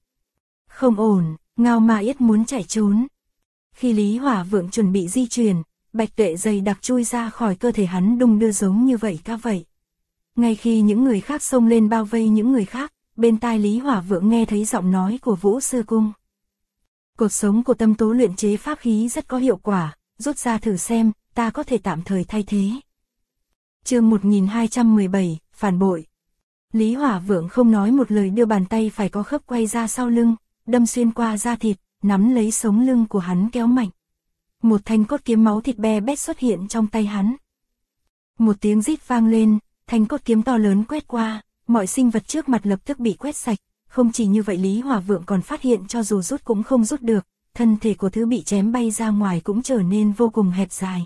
Không ổn, Ngao Ma Yết muốn chạy trốn. Khi Lý Hỏa Vượng chuẩn bị di chuyển, bạch tuệ dày đặc chui ra khỏi cơ thể hắn đung đưa giống như vậy ca vậy. Ngay khi những người khác xông lên bao vây những người khác, bên tai Lý Hỏa Vượng nghe thấy giọng nói của Vũ Sư Cung. Cột sống của tâm tố luyện chế pháp khí rất có hiệu quả, rút ra thử xem, ta có thể tạm thời thay thế. Chương 1217, phản bội. Lý Hỏa Vượng không nói một lời đưa bàn tay phải có khớp quay ra sau lưng, đâm xuyên qua da thịt, nắm lấy sống lưng của hắn kéo mạnh. Một thanh cốt kiếm máu thịt be bét xuất hiện trong tay hắn. Một tiếng rít vang lên, thanh cốt kiếm to lớn quét qua, mọi sinh vật trước mặt lập tức bị quét sạch. Không chỉ như vậy, Lý Hỏa Vượng còn phát hiện cho dù rút cũng không rút được, thân thể của thứ bị chém bay ra ngoài cũng trở nên vô cùng hẹp dài.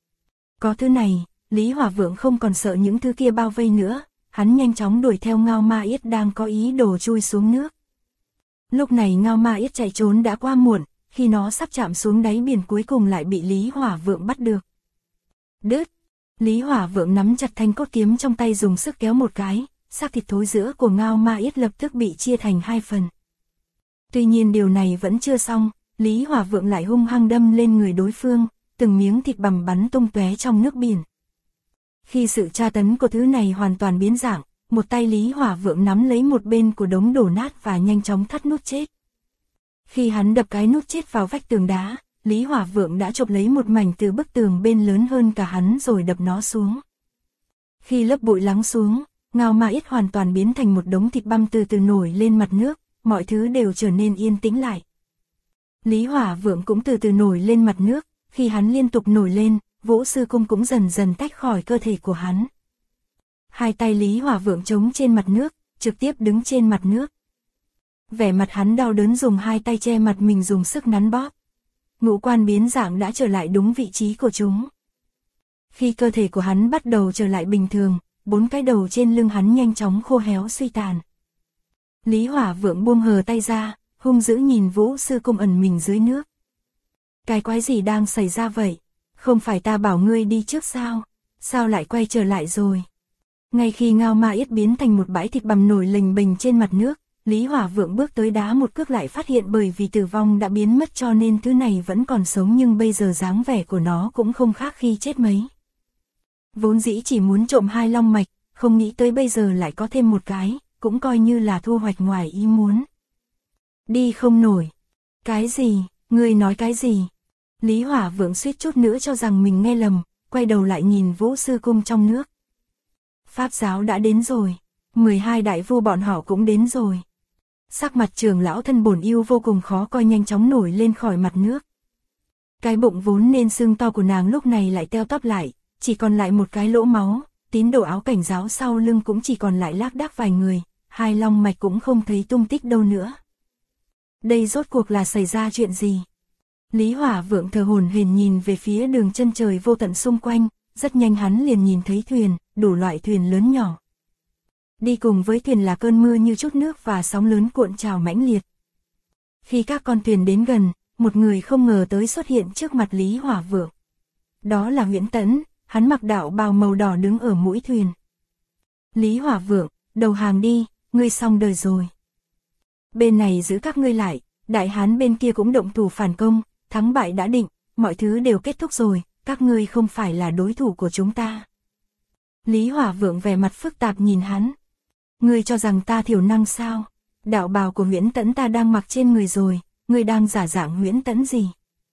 Có thứ này, Lý Hỏa Vượng không còn sợ những thứ kia bao vây nữa, hắn nhanh chóng đuổi theo Ngao Ma Yết đang có ý đồ chui xuống nước. Lúc này Ngao Ma Yết chạy trốn đã qua muộn, khi nó sắp chạm xuống đáy biển cuối cùng lại bị Lý Hỏa Vượng bắt được. Đứt! Lý Hỏa Vượng nắm chặt thanh cốt kiếm trong tay dùng sức kéo một cái, xác thịt thối rữa của Ngao Ma Yết lập tức bị chia thành hai phần. Tuy nhiên điều này vẫn chưa xong, Lý Hỏa Vượng lại hung hăng đâm lên người đối phương, từng miếng thịt bằm bắn tung tóe trong nước biển. Khi sự tra tấn của thứ này hoàn toàn biến dạng, một tay Lý Hỏa Vượng nắm lấy một bên của đống đổ nát và nhanh chóng thắt nút chết. Khi hắn đập cái nút chết vào vách tường đá, Lý Hỏa Vượng đã chộp lấy một mảnh từ bức tường bên lớn hơn cả hắn rồi đập nó xuống. Khi lớp bụi lắng xuống, Ngao Ma Yết hoàn toàn biến thành một đống thịt băm từ từ nổi lên mặt nước, mọi thứ đều trở nên yên tĩnh lại. Lý Hỏa Vượng cũng từ từ nổi lên mặt nước, khi hắn liên tục nổi lên, Vũ Sư Cung cũng dần dần tách khỏi cơ thể của hắn. Hai tay Lý Hỏa Vượng chống trên mặt nước, trực tiếp đứng trên mặt nước. Vẻ mặt hắn đau đớn dùng hai tay che mặt mình dùng sức nắn bóp. Ngũ quan biến dạng đã trở lại đúng vị trí của chúng. Khi cơ thể của hắn bắt đầu trở lại bình thường, 4 cái đầu trên lưng hắn nhanh chóng khô héo suy tàn. Lý Hỏa Vượng buông hờ tay ra, hung dữ nhìn Vũ Sư Cung ẩn mình dưới nước. Cái quái gì đang xảy ra vậy? Không phải ta bảo ngươi đi trước sao? Sao lại quay trở lại rồi? Ngay khi Ngao Ma Yết biến thành một bãi thịt bằm nổi lềnh bềnh trên mặt nước, Lý Hỏa Vượng bước tới đá một cước lại phát hiện bởi vì tử vong đã biến mất cho nên thứ này vẫn còn sống, nhưng bây giờ dáng vẻ của nó cũng không khác khi chết mấy. Vốn dĩ chỉ muốn trộm 2 long mạch, không nghĩ tới bây giờ lại có thêm một cái, cũng coi như là thu hoạch ngoài ý muốn. Đi không nổi. Cái gì? Ngươi nói cái gì? Lý Hỏa Vượng suýt chút nữa cho rằng mình nghe lầm, quay đầu lại nhìn Vũ Sư Cung trong nước. Pháp giáo đã đến rồi, 12 đại vua bọn họ cũng đến rồi. Sắc mặt trưởng lão thân bổn yêu vô cùng khó coi nhanh chóng nổi lên khỏi mặt nước. Cái bụng vốn nên sưng to của nàng lúc này lại teo tóp lại, chỉ còn lại một cái lỗ máu, tín đồ áo cảnh giáo sau lưng cũng chỉ còn lại lác đác vài người, 2 long mạch cũng không thấy tung tích đâu nữa. Đây rốt cuộc là xảy ra chuyện gì? Lý Hỏa Vượng thở hổn hển nhìn về phía đường chân trời vô tận xung quanh, rất nhanh hắn liền nhìn thấy thuyền, đủ loại thuyền lớn nhỏ. Đi cùng với thuyền là cơn mưa như chút nước và sóng lớn cuộn trào mãnh liệt. Khi các con thuyền đến gần, một người không ngờ tới xuất hiện trước mặt Lý Hỏa Vượng. Đó là Huyễn Tẫn, hắn mặc đạo bào màu đỏ đứng ở mũi thuyền. Lý Hỏa Vượng, đầu hàng đi, ngươi xong đời rồi. Bên này giữ các ngươi lại, đại hán bên kia cũng động thủ phản công, thắng bại đã định, mọi thứ đều kết thúc rồi, các ngươi không phải là đối thủ của chúng ta. Lý Hỏa Vượng vẻ mặt phức tạp nhìn hắn. Ngươi cho rằng ta thiểu năng sao? Đạo bào của Huyễn Tẫn ta đang mặc trên người rồi, ngươi đang giả dạng Huyễn Tẫn gì?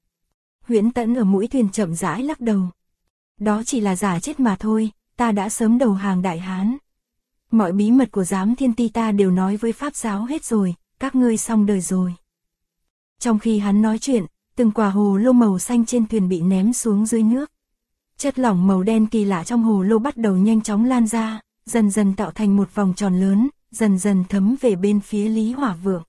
Huyễn Tẫn ở mũi thuyền chậm rãi lắc đầu. Đó chỉ là giả chết mà thôi, ta đã sớm đầu hàng đại hán. Mọi bí mật của giám thiên ti ta đều nói với pháp giáo hết rồi, các ngươi xong đời rồi. Trong khi hắn nói chuyện, từng quả hồ lô màu xanh trên thuyền bị ném xuống dưới nước. Chất lỏng màu đen kỳ lạ trong hồ lô bắt đầu nhanh chóng lan ra, dần dần tạo thành một vòng tròn lớn, dần dần thấm về bên phía Lý Hỏa Vượng.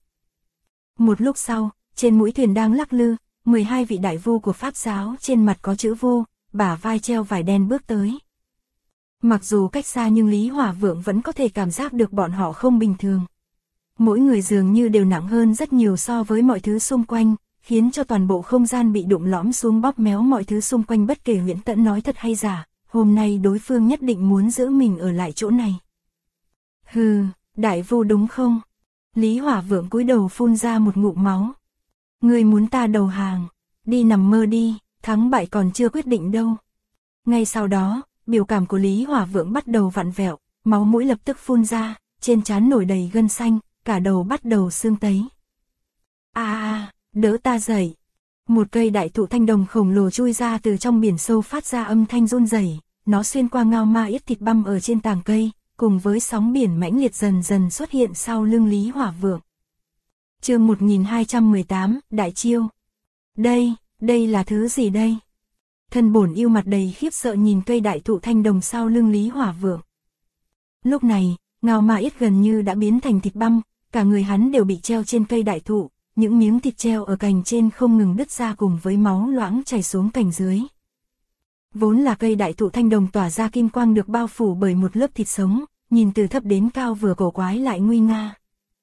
Một lúc sau, trên mũi thuyền đang lắc lư, 12 vị đại vu của pháp giáo trên mặt có chữ vu, bả vai treo vải đen bước tới. Mặc dù cách xa nhưng Lý Hỏa Vượng vẫn có thể cảm giác được bọn họ không bình thường. Mỗi người dường như đều nặng hơn rất nhiều so với mọi thứ xung quanh, khiến cho toàn bộ không gian bị đụng lõm xuống bóp méo mọi thứ xung quanh. Bất kể Huyễn Tẫn nói thật hay giả, hôm nay đối phương nhất định muốn giữ mình ở lại chỗ này. Hừ, đại vu đúng không? Lý Hỏa Vượng cúi đầu phun ra một ngụm máu. Ngươi muốn ta đầu hàng, đi nằm mơ đi, thắng bại còn chưa quyết định đâu. Ngay sau đó, biểu cảm của Lý Hỏa Vượng bắt đầu vặn vẹo, máu mũi lập tức phun ra, trên trán nổi đầy gân xanh, cả đầu bắt đầu sưng tấy. Đỡ ta dậy. Một cây đại thụ thanh đồng khổng lồ chui ra từ trong biển sâu phát ra âm thanh run rẩy, nó xuyên qua ngao ma yết thịt băm ở trên tàng cây, cùng với sóng biển mãnh liệt dần dần xuất hiện sau lưng Lý Hỏa Vượng. Chương 1218, Đại Chiêu. Đây là thứ gì đây? Thân bổn yêu mặt đầy khiếp sợ nhìn cây đại thụ thanh đồng sau lưng Lý Hỏa Vượng. Lúc này, ngao ma yết gần như đã biến thành thịt băm, cả người hắn đều bị treo trên cây đại thụ, những miếng thịt treo ở cành trên không ngừng đứt ra cùng với máu loãng chảy xuống cành dưới. Vốn là cây đại thụ thanh đồng tỏa ra kim quang được bao phủ bởi một lớp thịt sống, nhìn từ thấp đến cao vừa cổ quái lại nguy nga.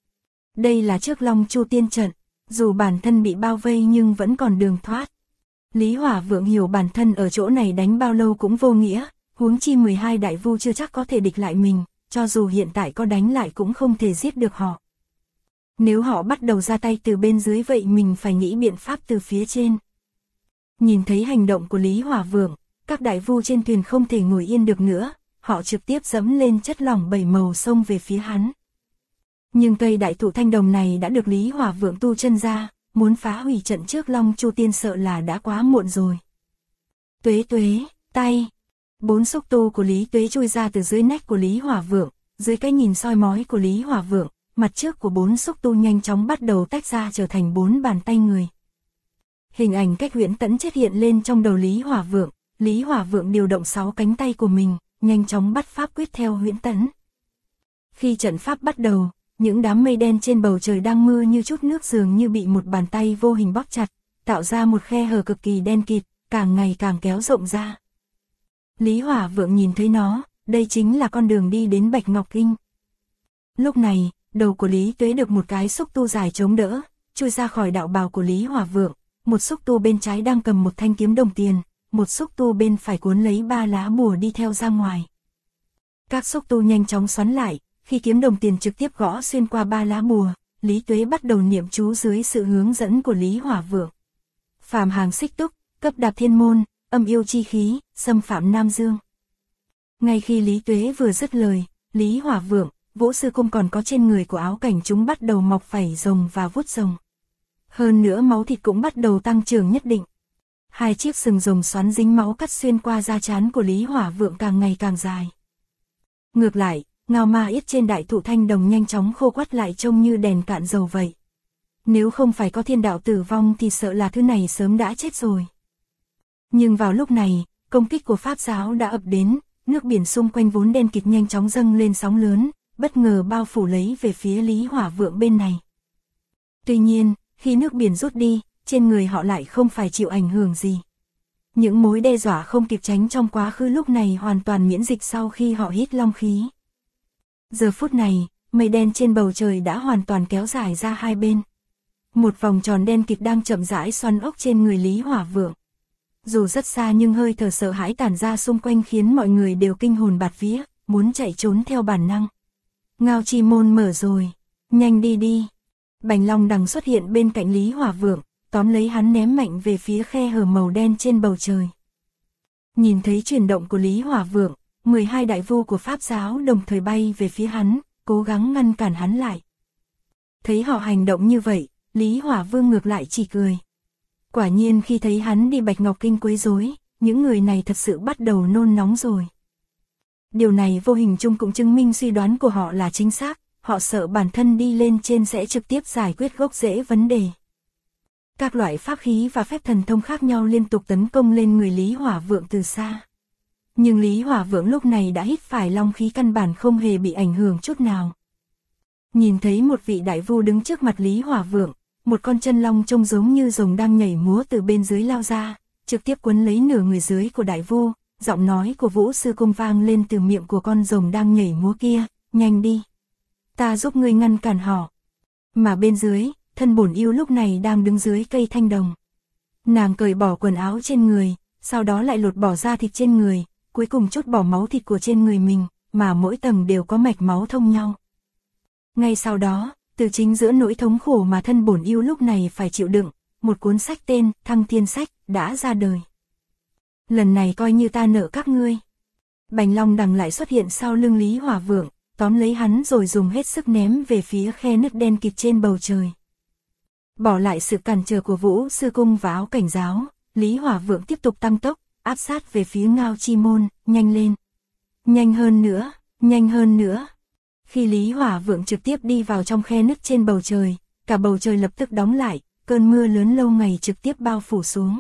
Đây là trước Long Chu Tiên trận, dù bản thân bị bao vây nhưng vẫn còn đường thoát. Lý Hỏa Vượng hiểu bản thân ở chỗ này đánh bao lâu cũng vô nghĩa, huống chi 12 đại vu chưa chắc có thể địch lại mình, cho dù hiện tại có đánh lại cũng không thể giết được họ. Nếu họ bắt đầu ra tay từ bên dưới vậy mình phải nghĩ biện pháp từ phía trên. Nhìn thấy hành động của Lý Hỏa Vượng, các đại vu trên thuyền không thể ngồi yên được nữa, họ trực tiếp dẫm lên chất lỏng 7 màu xông về phía hắn. Nhưng cây đại thụ thanh đồng này đã được Lý Hỏa Vượng tu chân ra, muốn phá hủy trận trước Long Chu Tiên sợ là đã quá muộn rồi. Tuế, tay. 4 xúc tu của Lý Tuế chui ra từ dưới nách của Lý Hỏa Vượng, dưới cái nhìn soi mói của Lý Hỏa Vượng, mặt trước của 4 xúc tu nhanh chóng bắt đầu tách ra trở thành 4 bàn tay người. Hình ảnh cách Huyễn Tẫn chết hiện lên trong đầu Lý Hỏa Vượng điều động 6 cánh tay của mình, nhanh chóng bắt pháp quyết theo Huyễn Tẫn. Khi trận pháp bắt đầu, những đám mây đen trên bầu trời đang mưa như chút nước dường như bị một bàn tay vô hình bóp chặt, tạo ra một khe hở cực kỳ đen kịt, càng ngày càng kéo rộng ra. Lý Hỏa Vượng nhìn thấy nó, đây chính là con đường đi đến Bạch Ngọc Kinh. Lúc này, đầu của Lý Tuế được một cái xúc tu dài chống đỡ, chui ra khỏi đạo bào của Lý Hỏa Vượng, một xúc tu bên trái đang cầm một thanh kiếm đồng tiền, một xúc tu bên phải cuốn lấy 3 lá bùa đi theo ra ngoài. Các xúc tu nhanh chóng xoắn lại, khi kiếm đồng tiền trực tiếp gõ xuyên qua 3 lá bùa, Lý Tuế bắt đầu niệm chú dưới sự hướng dẫn của Lý Hỏa Vượng. Phàm hàng xích túc, cấp đạp thiên môn, âm yêu chi khí, xâm phạm Nam Dương. Ngay khi Lý Tuế vừa dứt lời, Lý Hỏa Vượng, Vũ Sư Cung còn có trên người của áo cảnh chúng bắt đầu mọc vảy rồng và vuốt rồng. Hơn nữa máu thịt cũng bắt đầu tăng trưởng nhất định. 2 chiếc sừng rồng xoắn dính máu cắt xuyên qua da trán của Lý Hỏa Vượng càng ngày càng dài. Ngược lại, ngao ma yết trên đại thụ thanh đồng nhanh chóng khô quắt lại trông như đèn cạn dầu vậy. Nếu không phải có thiên đạo tử vong thì sợ là thứ này sớm đã chết rồi. Nhưng vào lúc này, công kích của Pháp giáo đã ập đến, nước biển xung quanh vốn đen kịt nhanh chóng dâng lên sóng lớn, bất ngờ bao phủ lấy về phía Lý Hỏa Vượng bên này. Tuy nhiên, khi nước biển rút đi, trên người họ lại không phải chịu ảnh hưởng gì. Những mối đe dọa không kịp tránh trong quá khứ lúc này hoàn toàn miễn dịch sau khi họ hít long khí. Giờ phút này, mây đen trên bầu trời đã hoàn toàn kéo dài ra hai bên. Một vòng tròn đen kịt đang chậm rãi xoắn ốc trên người Lý Hỏa Vượng. Dù rất xa nhưng hơi thở sợ hãi tản ra xung quanh khiến mọi người đều kinh hồn bạt vía, muốn chạy trốn theo bản năng. Ngao chi môn mở rồi, nhanh đi đi. Bành Long Đằng xuất hiện bên cạnh Lý Hỏa Vượng, tóm lấy hắn ném mạnh về phía khe hở màu đen trên bầu trời. Nhìn thấy chuyển động của Lý Hỏa Vượng, 12 đại vu của Pháp giáo đồng thời bay về phía hắn, cố gắng ngăn cản hắn lại. Thấy họ hành động như vậy, Lý Hỏa Vương ngược lại chỉ cười. Quả nhiên khi thấy hắn đi Bạch Ngọc Kinh quấy rối, những người này thật sự bắt đầu nôn nóng rồi. Điều này vô hình chung cũng chứng minh suy đoán của họ là chính xác, họ sợ bản thân đi lên trên sẽ trực tiếp giải quyết gốc rễ vấn đề. Các loại pháp khí và phép thần thông khác nhau liên tục tấn công lên người Lý Hỏa Vượng từ xa. Nhưng Lý Hỏa Vượng lúc này đã hít phải long khí căn bản không hề bị ảnh hưởng chút nào. Nhìn thấy một vị đại vu đứng trước mặt Lý Hỏa Vượng, một con chân long trông giống như rồng đang nhảy múa từ bên dưới lao ra, trực tiếp quấn lấy nửa người dưới của đại vu, giọng nói của Vũ Sư Cung vang lên từ miệng của con rồng đang nhảy múa kia, nhanh đi. Ta giúp ngươi ngăn cản họ. Mà bên dưới, thân bổn yêu lúc này đang đứng dưới cây thanh đồng. Nàng cởi bỏ quần áo trên người, sau đó lại lột bỏ da thịt trên người, cuối cùng chốt bỏ máu thịt của trên người mình, mà mỗi tầng đều có mạch máu thông nhau. Ngay sau đó, từ chính giữa nỗi thống khổ mà thân bổn yêu lúc này phải chịu đựng, một cuốn sách tên Thăng Thiên Sách đã ra đời. Lần này coi như ta nợ các ngươi. Bành Long Đằng lại xuất hiện sau lưng Lý Hỏa Vượng, tóm lấy hắn rồi dùng hết sức ném về phía khe nứt đen kịt trên bầu trời. Bỏ lại sự cản trở của Vũ Sư Cung và Áo Cảnh Giáo, Lý Hỏa Vượng tiếp tục tăng tốc, áp sát về phía Ngao Chi Môn, nhanh lên. Nhanh hơn nữa, nhanh hơn nữa. Khi Lý Hỏa Vượng trực tiếp đi vào trong khe nứt trên bầu trời, cả bầu trời lập tức đóng lại, cơn mưa lớn lâu ngày trực tiếp bao phủ xuống.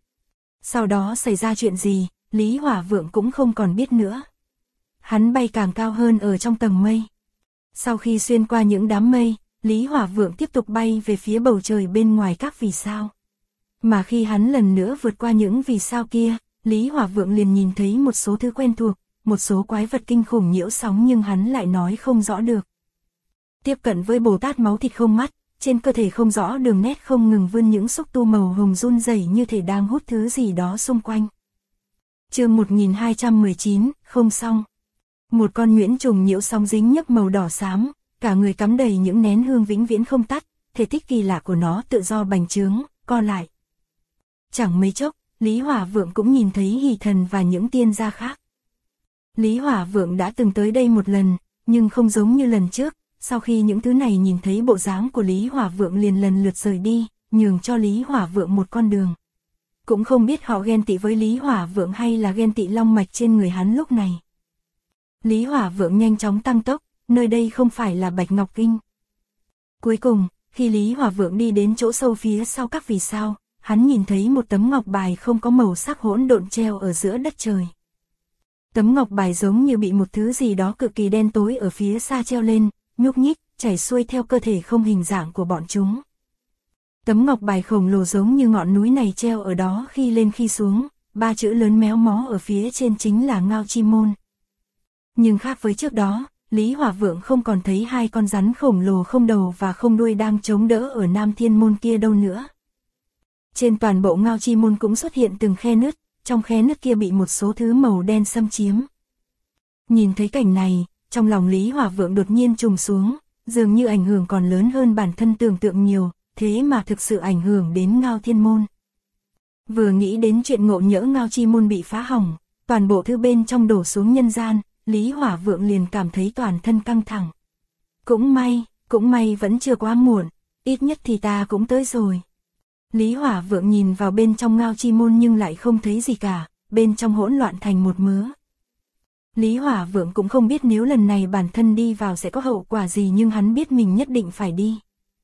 Sau đó xảy ra chuyện gì, Lý Hỏa Vượng cũng không còn biết nữa. Hắn bay càng cao hơn ở trong tầng mây. Sau khi xuyên qua những đám mây, Lý Hỏa Vượng tiếp tục bay về phía bầu trời bên ngoài các vì sao. Mà khi hắn lần nữa vượt qua những vì sao kia, Lý Hỏa Vượng liền nhìn thấy một số thứ quen thuộc, một số quái vật kinh khủng nhiễu sóng nhưng hắn lại nói không rõ được. Tiếp cận với Bồ Tát máu thịt không mắt, trên cơ thể không rõ đường nét không ngừng vươn những xúc tu màu hồng run rẩy như thể đang hút thứ gì đó xung quanh. Chương 1219, không xong. Một con nhuyễn trùng nhiễu sóng dính nhấp màu đỏ xám, cả người cắm đầy những nén hương vĩnh viễn không tắt, thể tích kỳ lạ của nó tự do bành trướng, co lại. Chẳng mấy chốc, Lý Hỏa Vượng cũng nhìn thấy Hỷ Thần và những tiên gia khác. Lý Hỏa Vượng đã từng tới đây một lần, nhưng không giống như lần trước, sau khi những thứ này nhìn thấy bộ dáng của Lý Hỏa Vượng liền lần lượt rời đi, nhường cho Lý Hỏa Vượng một con đường. Cũng không biết họ ghen tị với Lý Hỏa Vượng hay là ghen tị long mạch trên người hắn lúc này. Lý Hỏa Vượng nhanh chóng tăng tốc, nơi đây không phải là Bạch Ngọc Kinh. Cuối cùng, khi Lý Hỏa Vượng đi đến chỗ sâu phía sau các vì sao, hắn nhìn thấy một tấm ngọc bài không có màu sắc hỗn độn treo ở giữa đất trời. Tấm ngọc bài giống như bị một thứ gì đó cực kỳ đen tối ở phía xa treo lên, nhúc nhích, chảy xuôi theo cơ thể không hình dạng của bọn chúng. Tấm ngọc bài khổng lồ giống như ngọn núi này treo ở đó khi lên khi xuống, ba chữ lớn méo mó ở phía trên chính là Ngao Chi Môn. Nhưng khác với trước đó, Lý Hỏa Vượng không còn thấy hai con rắn khổng lồ không đầu và không đuôi đang chống đỡ ở Nam Thiên Môn kia đâu nữa. Trên toàn bộ Ngao Chi Môn cũng xuất hiện từng khe nứt, trong khe nứt kia bị một số thứ màu đen xâm chiếm. Nhìn thấy cảnh này, trong lòng Lý Hỏa Vượng đột nhiên trùng xuống, dường như ảnh hưởng còn lớn hơn bản thân tưởng tượng nhiều, thế mà thực sự ảnh hưởng đến Ngao Thiên Môn. Vừa nghĩ đến chuyện ngộ nhỡ Ngao Chi Môn bị phá hỏng, toàn bộ thứ bên trong đổ xuống nhân gian, Lý Hỏa Vượng liền cảm thấy toàn thân căng thẳng. Cũng may vẫn chưa quá muộn, ít nhất thì ta cũng tới rồi. Lý Hỏa Vượng nhìn vào bên trong Ngao Chi Môn nhưng lại không thấy gì cả, bên trong hỗn loạn thành một mớ. Lý Hỏa Vượng cũng không biết nếu lần này bản thân đi vào sẽ có hậu quả gì nhưng hắn biết mình nhất định phải đi.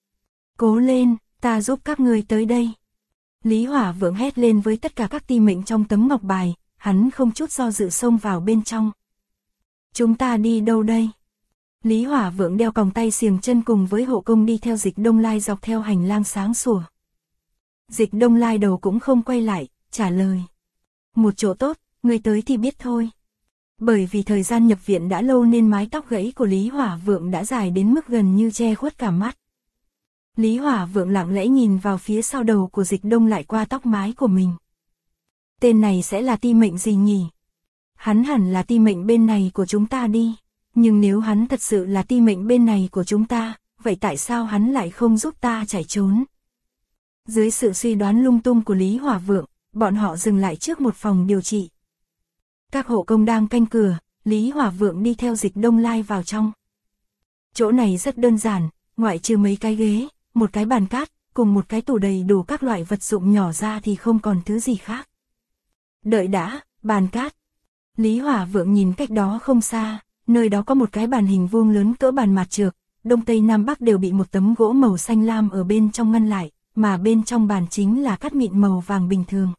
Cố lên, ta giúp các ngươi tới đây. Lý Hỏa Vượng hét lên với tất cả các ti mệnh trong tấm ngọc bài, hắn không chút do dự xông vào bên trong. Chúng ta đi đâu đây? Lý Hỏa Vượng đeo còng tay xiềng chân cùng với hộ công đi theo Dịch Đông Lai dọc theo hành lang sáng sủa. Dịch Đông Lai đầu cũng không quay lại, trả lời. Một chỗ tốt, người tới thì biết thôi. Bởi vì thời gian nhập viện đã lâu nên mái tóc gãy của Lý Hỏa Vượng đã dài đến mức gần như che khuất cả mắt. Lý Hỏa Vượng lặng lẽ nhìn vào phía sau đầu của Dịch Đông lại qua tóc mái của mình. Tên này sẽ là ti mệnh gì nhỉ? Hắn hẳn là ti mệnh bên này của chúng ta đi. Nhưng nếu hắn thật sự là ti mệnh bên này của chúng ta, vậy tại sao hắn lại không giúp ta chạy trốn? Dưới sự suy đoán lung tung của Lý Hỏa Vượng, bọn họ dừng lại trước một phòng điều trị. Các hộ công đang canh cửa, Lý Hỏa Vượng đi theo Dịch Đông Lai vào trong. Chỗ này rất đơn giản, ngoại trừ mấy cái ghế, một cái bàn cát, cùng một cái tủ đầy đủ các loại vật dụng nhỏ ra thì không còn thứ gì khác. Đợi đã, bàn cát. Lý Hỏa Vượng nhìn cách đó không xa, nơi đó có một cái bàn hình vuông lớn cỡ bàn mặt trược, đông tây nam bắc đều bị một tấm gỗ màu xanh lam ở bên trong ngăn lại, mà bên trong bàn chính là cát mịn màu vàng bình thường.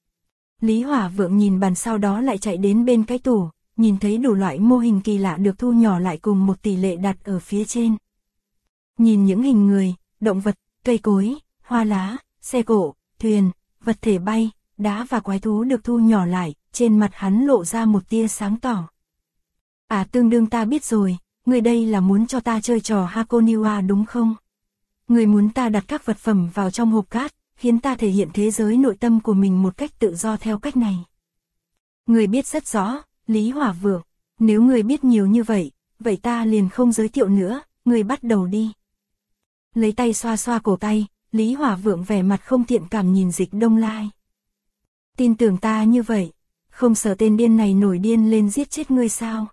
Lý Hỏa Vượng nhìn bàn sau đó lại chạy đến bên cái tủ, nhìn thấy đủ loại mô hình kỳ lạ được thu nhỏ lại cùng một tỷ lệ đặt ở phía trên. Nhìn những hình người, động vật, cây cối, hoa lá, xe cộ, thuyền, vật thể bay, đá và quái thú được thu nhỏ lại, trên mặt hắn lộ ra một tia sáng tỏ. Tương đương ta biết rồi, người đây là muốn cho ta chơi trò Hakoniwa đúng không? Người muốn ta đặt các vật phẩm vào trong hộp cát, khiến ta thể hiện thế giới nội tâm của mình một cách tự do theo cách này. Người biết rất rõ, Lý Hỏa Vượng, nếu người biết nhiều như vậy, vậy ta liền không giới thiệu nữa, người bắt đầu đi. Lấy tay xoa xoa cổ tay, Lý Hỏa Vượng vẻ mặt không thiện cảm nhìn Dịch Đông Lai. Tin tưởng ta như vậy, không sợ tên điên này nổi điên lên giết chết ngươi sao?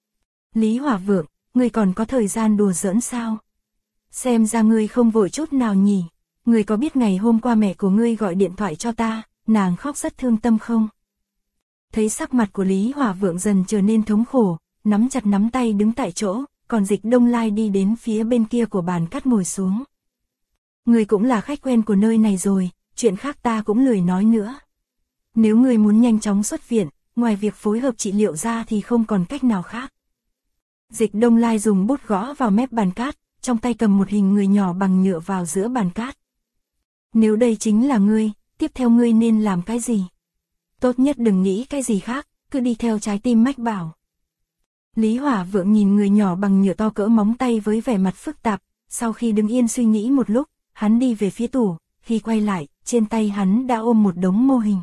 Lý Hỏa Vượng, ngươi còn có thời gian đùa giỡn sao? Xem ra ngươi không vội chút nào nhỉ? Ngươi có biết ngày hôm qua mẹ của ngươi gọi điện thoại cho ta, nàng khóc rất thương tâm không? Thấy sắc mặt của Lý Hỏa Vượng dần trở nên thống khổ, nắm chặt nắm tay đứng tại chỗ, còn Dịch Đông Lai đi đến phía bên kia của bàn cắt ngồi xuống. Ngươi cũng là khách quen của nơi này rồi, chuyện khác ta cũng lười nói nữa. Nếu ngươi muốn nhanh chóng xuất viện, ngoài việc phối hợp trị liệu ra thì không còn cách nào khác. Dịch Đông Lai dùng bút gõ vào mép bàn cát, trong tay cầm một hình người nhỏ bằng nhựa vào giữa bàn cát. Nếu đây chính là ngươi, tiếp theo ngươi nên làm cái gì? Tốt nhất đừng nghĩ cái gì khác, cứ đi theo trái tim mách bảo. Lý Hỏa Vượng nhìn người nhỏ bằng nhựa to cỡ móng tay với vẻ mặt phức tạp, sau khi đứng yên suy nghĩ một lúc, hắn đi về phía tủ, khi quay lại, trên tay hắn đã ôm một đống mô hình.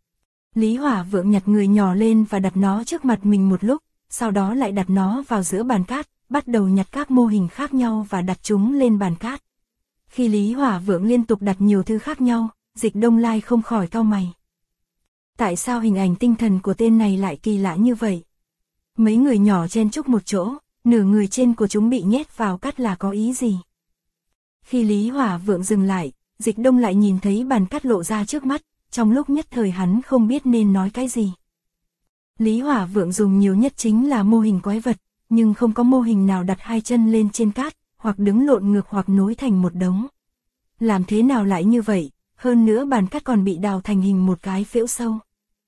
Lý Hỏa Vượng nhặt người nhỏ lên và đặt nó trước mặt mình một lúc, sau đó lại đặt nó vào giữa bàn cát, bắt đầu nhặt các mô hình khác nhau và đặt chúng lên bàn cát. Khi Lý Hỏa Vượng liên tục đặt nhiều thứ khác nhau, Dịch Đông Lai không khỏi cau mày. Tại sao hình ảnh tinh thần của tên này lại kỳ lạ như vậy? Mấy người nhỏ chen chúc một chỗ, nửa người trên của chúng bị nhét vào cát là có ý gì? Khi Lý Hỏa Vượng dừng lại, Dịch Đông lại nhìn thấy bàn cát lộ ra trước mắt, trong lúc nhất thời hắn không biết nên nói cái gì. Lý Hỏa Vượng dùng nhiều nhất chính là mô hình quái vật, nhưng không có mô hình nào đặt hai chân lên trên cát, hoặc đứng lộn ngược hoặc nối thành một đống. Làm thế nào lại như vậy, hơn nữa bàn cát còn bị đào thành hình một cái phễu sâu.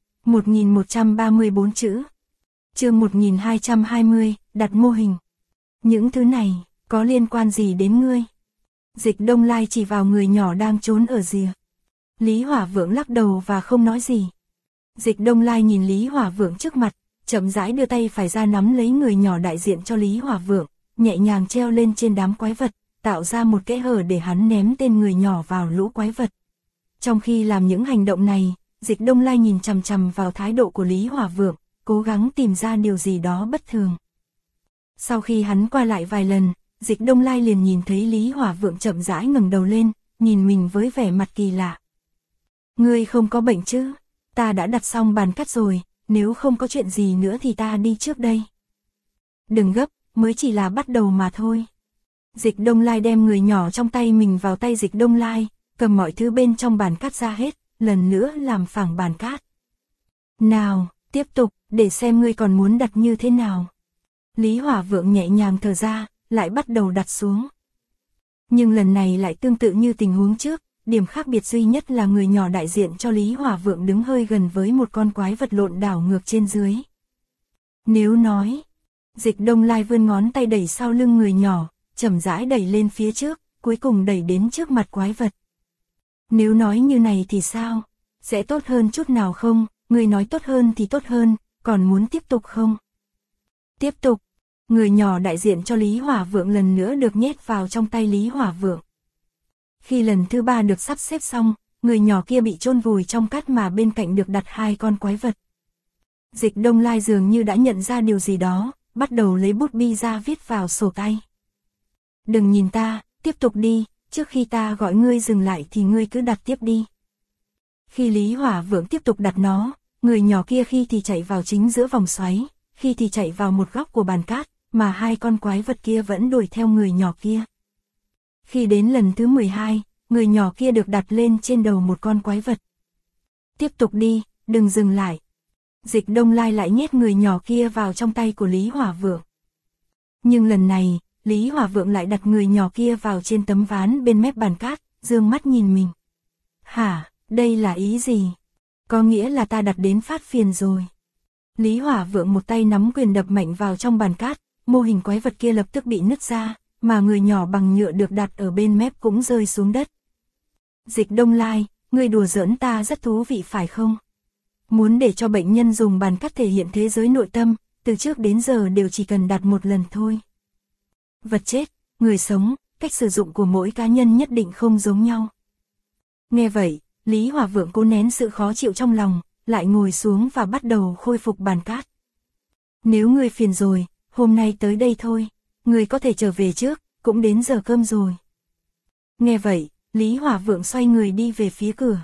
1134 chữ. Chương 1220, đặt mô hình. Những thứ này, có liên quan gì đến ngươi? Dịch Đông Lai chỉ vào người nhỏ đang trốn ở rìa. Lý Hỏa Vượng lắc đầu và không nói gì. Dịch Đông Lai nhìn Lý Hỏa Vượng trước mặt, chậm rãi đưa tay phải ra nắm lấy người nhỏ đại diện cho Lý Hỏa Vượng, nhẹ nhàng treo lên trên đám quái vật, tạo ra một kẽ hở để hắn ném tên người nhỏ vào lũ quái vật. Trong khi làm những hành động này, Dịch Đông Lai nhìn chằm chằm vào thái độ của Lý Hỏa Vượng, cố gắng tìm ra điều gì đó bất thường. Sau khi hắn qua lại vài lần, Dịch Đông Lai liền nhìn thấy Lý Hỏa Vượng chậm rãi ngẩng đầu lên, nhìn mình với vẻ mặt kỳ lạ. Ngươi không có bệnh chứ? Ta đã đặt xong bàn cát rồi, nếu không có chuyện gì nữa thì ta đi trước đây. Đừng gấp, mới chỉ là bắt đầu mà thôi. Dịch Đông Lai đem người nhỏ trong tay mình vào tay Dịch Đông Lai, cầm mọi thứ bên trong bàn cát ra hết, lần nữa làm phẳng bàn cát. Nào, tiếp tục, để xem ngươi còn muốn đặt như thế nào. Lý Hỏa Vượng nhẹ nhàng thở ra, lại bắt đầu đặt xuống. Nhưng lần này lại tương tự như tình huống trước, điểm khác biệt duy nhất là người nhỏ đại diện cho Lý Hỏa Vượng đứng hơi gần với một con quái vật lộn đảo ngược trên dưới. Nếu nói, Dịch Đông Lai vươn ngón tay đẩy sau lưng người nhỏ, chậm rãi đẩy lên phía trước, cuối cùng đẩy đến trước mặt quái vật. Nếu nói như này thì sao? Sẽ tốt hơn chút nào không? Người nói tốt hơn thì tốt hơn, còn muốn tiếp tục không? Tiếp tục. Người nhỏ đại diện cho Lý Hỏa Vượng lần nữa được nhét vào trong tay Lý Hỏa Vượng. Khi lần thứ 3 được sắp xếp xong, người nhỏ kia bị chôn vùi trong cát mà bên cạnh được đặt hai con quái vật. Dịch Đông Lai dường như đã nhận ra điều gì đó, bắt đầu lấy bút bi ra viết vào sổ tay. Đừng nhìn ta, tiếp tục đi, trước khi ta gọi ngươi dừng lại thì ngươi cứ đặt tiếp đi. Khi Lý Hỏa Vượng tiếp tục đặt nó, người nhỏ kia khi thì chạy vào chính giữa vòng xoáy, khi thì chạy vào một góc của bàn cát, mà hai con quái vật kia vẫn đuổi theo người nhỏ kia. Khi đến lần thứ 12, người nhỏ kia được đặt lên trên đầu một con quái vật. Tiếp tục đi, đừng dừng lại. Dịch Đông Lai lại nhét người nhỏ kia vào trong tay của Lý Hỏa Vượng. Nhưng lần này, Lý Hỏa Vượng lại đặt người nhỏ kia vào trên tấm ván bên mép bàn cát, dương mắt nhìn mình. Hả, đây là ý gì? Có nghĩa là ta đặt đến phát phiền rồi. Lý Hỏa Vượng một tay nắm quyền đập mạnh vào trong bàn cát, mô hình quái vật kia lập tức bị nứt ra, mà người nhỏ bằng nhựa được đặt ở bên mép cũng rơi xuống đất. Dịch Đông Lai, ngươi đùa giỡn ta rất thú vị phải không? Muốn để cho bệnh nhân dùng bàn cắt thể hiện thế giới nội tâm, từ trước đến giờ đều chỉ cần đặt một lần thôi. Vật chết, người sống, cách sử dụng của mỗi cá nhân nhất định không giống nhau. Nghe vậy, Lý Hòa Vượng cố nén sự khó chịu trong lòng, lại ngồi xuống và bắt đầu khôi phục bàn cát. Nếu ngươi phiền rồi, hôm nay tới đây thôi, ngươi có thể trở về trước, cũng đến giờ cơm rồi. Nghe vậy, Lý Hòa Vượng xoay người đi về phía cửa.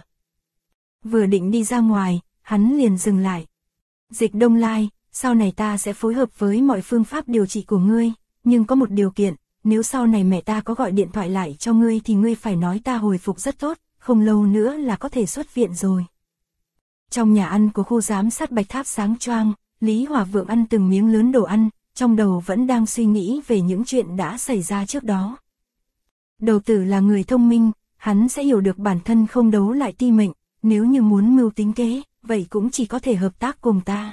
Vừa định đi ra ngoài, hắn liền dừng lại. Dịch Đông Lai, sau này ta sẽ phối hợp với mọi phương pháp điều trị của ngươi, nhưng có một điều kiện, nếu sau này mẹ ta có gọi điện thoại lại cho ngươi thì ngươi phải nói ta hồi phục rất tốt, không lâu nữa là có thể xuất viện rồi. Trong nhà ăn của khu giám sát Bạch Tháp sáng choang, Lý Hòa Vượng ăn từng miếng lớn đồ ăn, trong đầu vẫn đang suy nghĩ về những chuyện đã xảy ra trước đó. Đầu tử là người thông minh, hắn sẽ hiểu được bản thân không đấu lại ti mệnh, nếu như muốn mưu tính kế, vậy cũng chỉ có thể hợp tác cùng ta.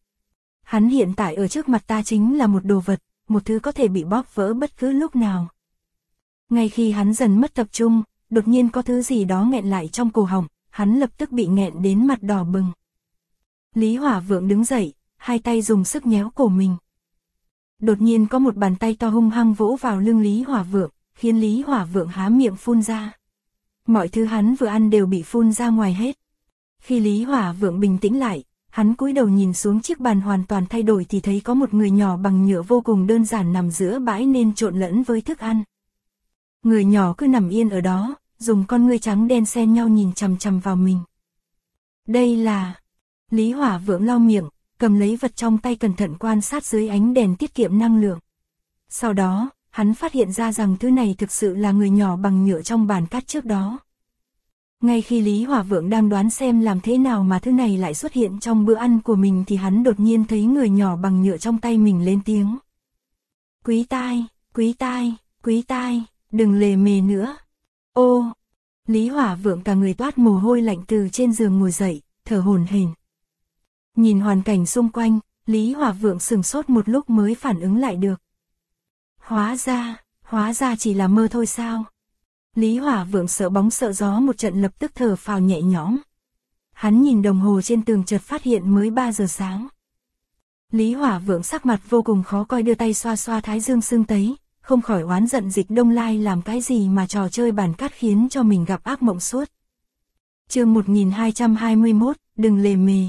Hắn hiện tại ở trước mặt ta chính là một đồ vật, một thứ có thể bị bóp vỡ bất cứ lúc nào. Ngay khi hắn dần mất tập trung, đột nhiên có thứ gì đó nghẹn lại trong cổ họng, hắn lập tức bị nghẹn đến mặt đỏ bừng. Lý Hòa Vượng đứng dậy, hai tay dùng sức nhéo cổ mình. Đột nhiên có một bàn tay to hung hăng vỗ vào lưng Lý Hòa Vượng, khiến Lý Hòa Vượng há miệng phun ra. Mọi thứ hắn vừa ăn đều bị phun ra ngoài hết. Khi Lý Hòa Vượng bình tĩnh lại, hắn cúi đầu nhìn xuống chiếc bàn hoàn toàn thay đổi thì thấy có một người nhỏ bằng nhựa vô cùng đơn giản nằm giữa bãi nên trộn lẫn với thức ăn. Người nhỏ cứ nằm yên ở đó, dùng con ngươi trắng đen xen nhau nhìn chằm chằm vào mình. Đây là... Lý Hòa Vượng lau miệng, cầm lấy vật trong tay cẩn thận quan sát dưới ánh đèn tiết kiệm năng lượng. Sau đó, hắn phát hiện ra rằng thứ này thực sự là người nhỏ bằng nhựa trong bàn cát trước đó. Ngay khi Lý Hòa Vượng đang đoán xem làm thế nào mà thứ này lại xuất hiện trong bữa ăn của mình thì hắn đột nhiên thấy người nhỏ bằng nhựa trong tay mình lên tiếng. Quý tai, quý tai, quý tai, đừng lề mề nữa. Ô, Lý Hòa Vượng cả người toát mồ hôi lạnh từ trên giường ngồi dậy, thở hổn hển. Nhìn hoàn cảnh xung quanh, Lý Hòa Vượng sửng sốt một lúc mới phản ứng lại được. Hóa ra chỉ là mơ thôi sao? Lý Hòa Vượng sợ bóng sợ gió một trận lập tức thở phào nhẹ nhõm. Hắn nhìn đồng hồ trên tường chợt phát hiện mới 3 giờ sáng. Lý Hòa Vượng sắc mặt vô cùng khó coi đưa tay xoa xoa thái dương sưng tấy, không khỏi oán giận Dịch Đông Lai làm cái gì mà trò chơi bàn cát khiến cho mình gặp ác mộng suốt. Chương 1221, đừng lề mề.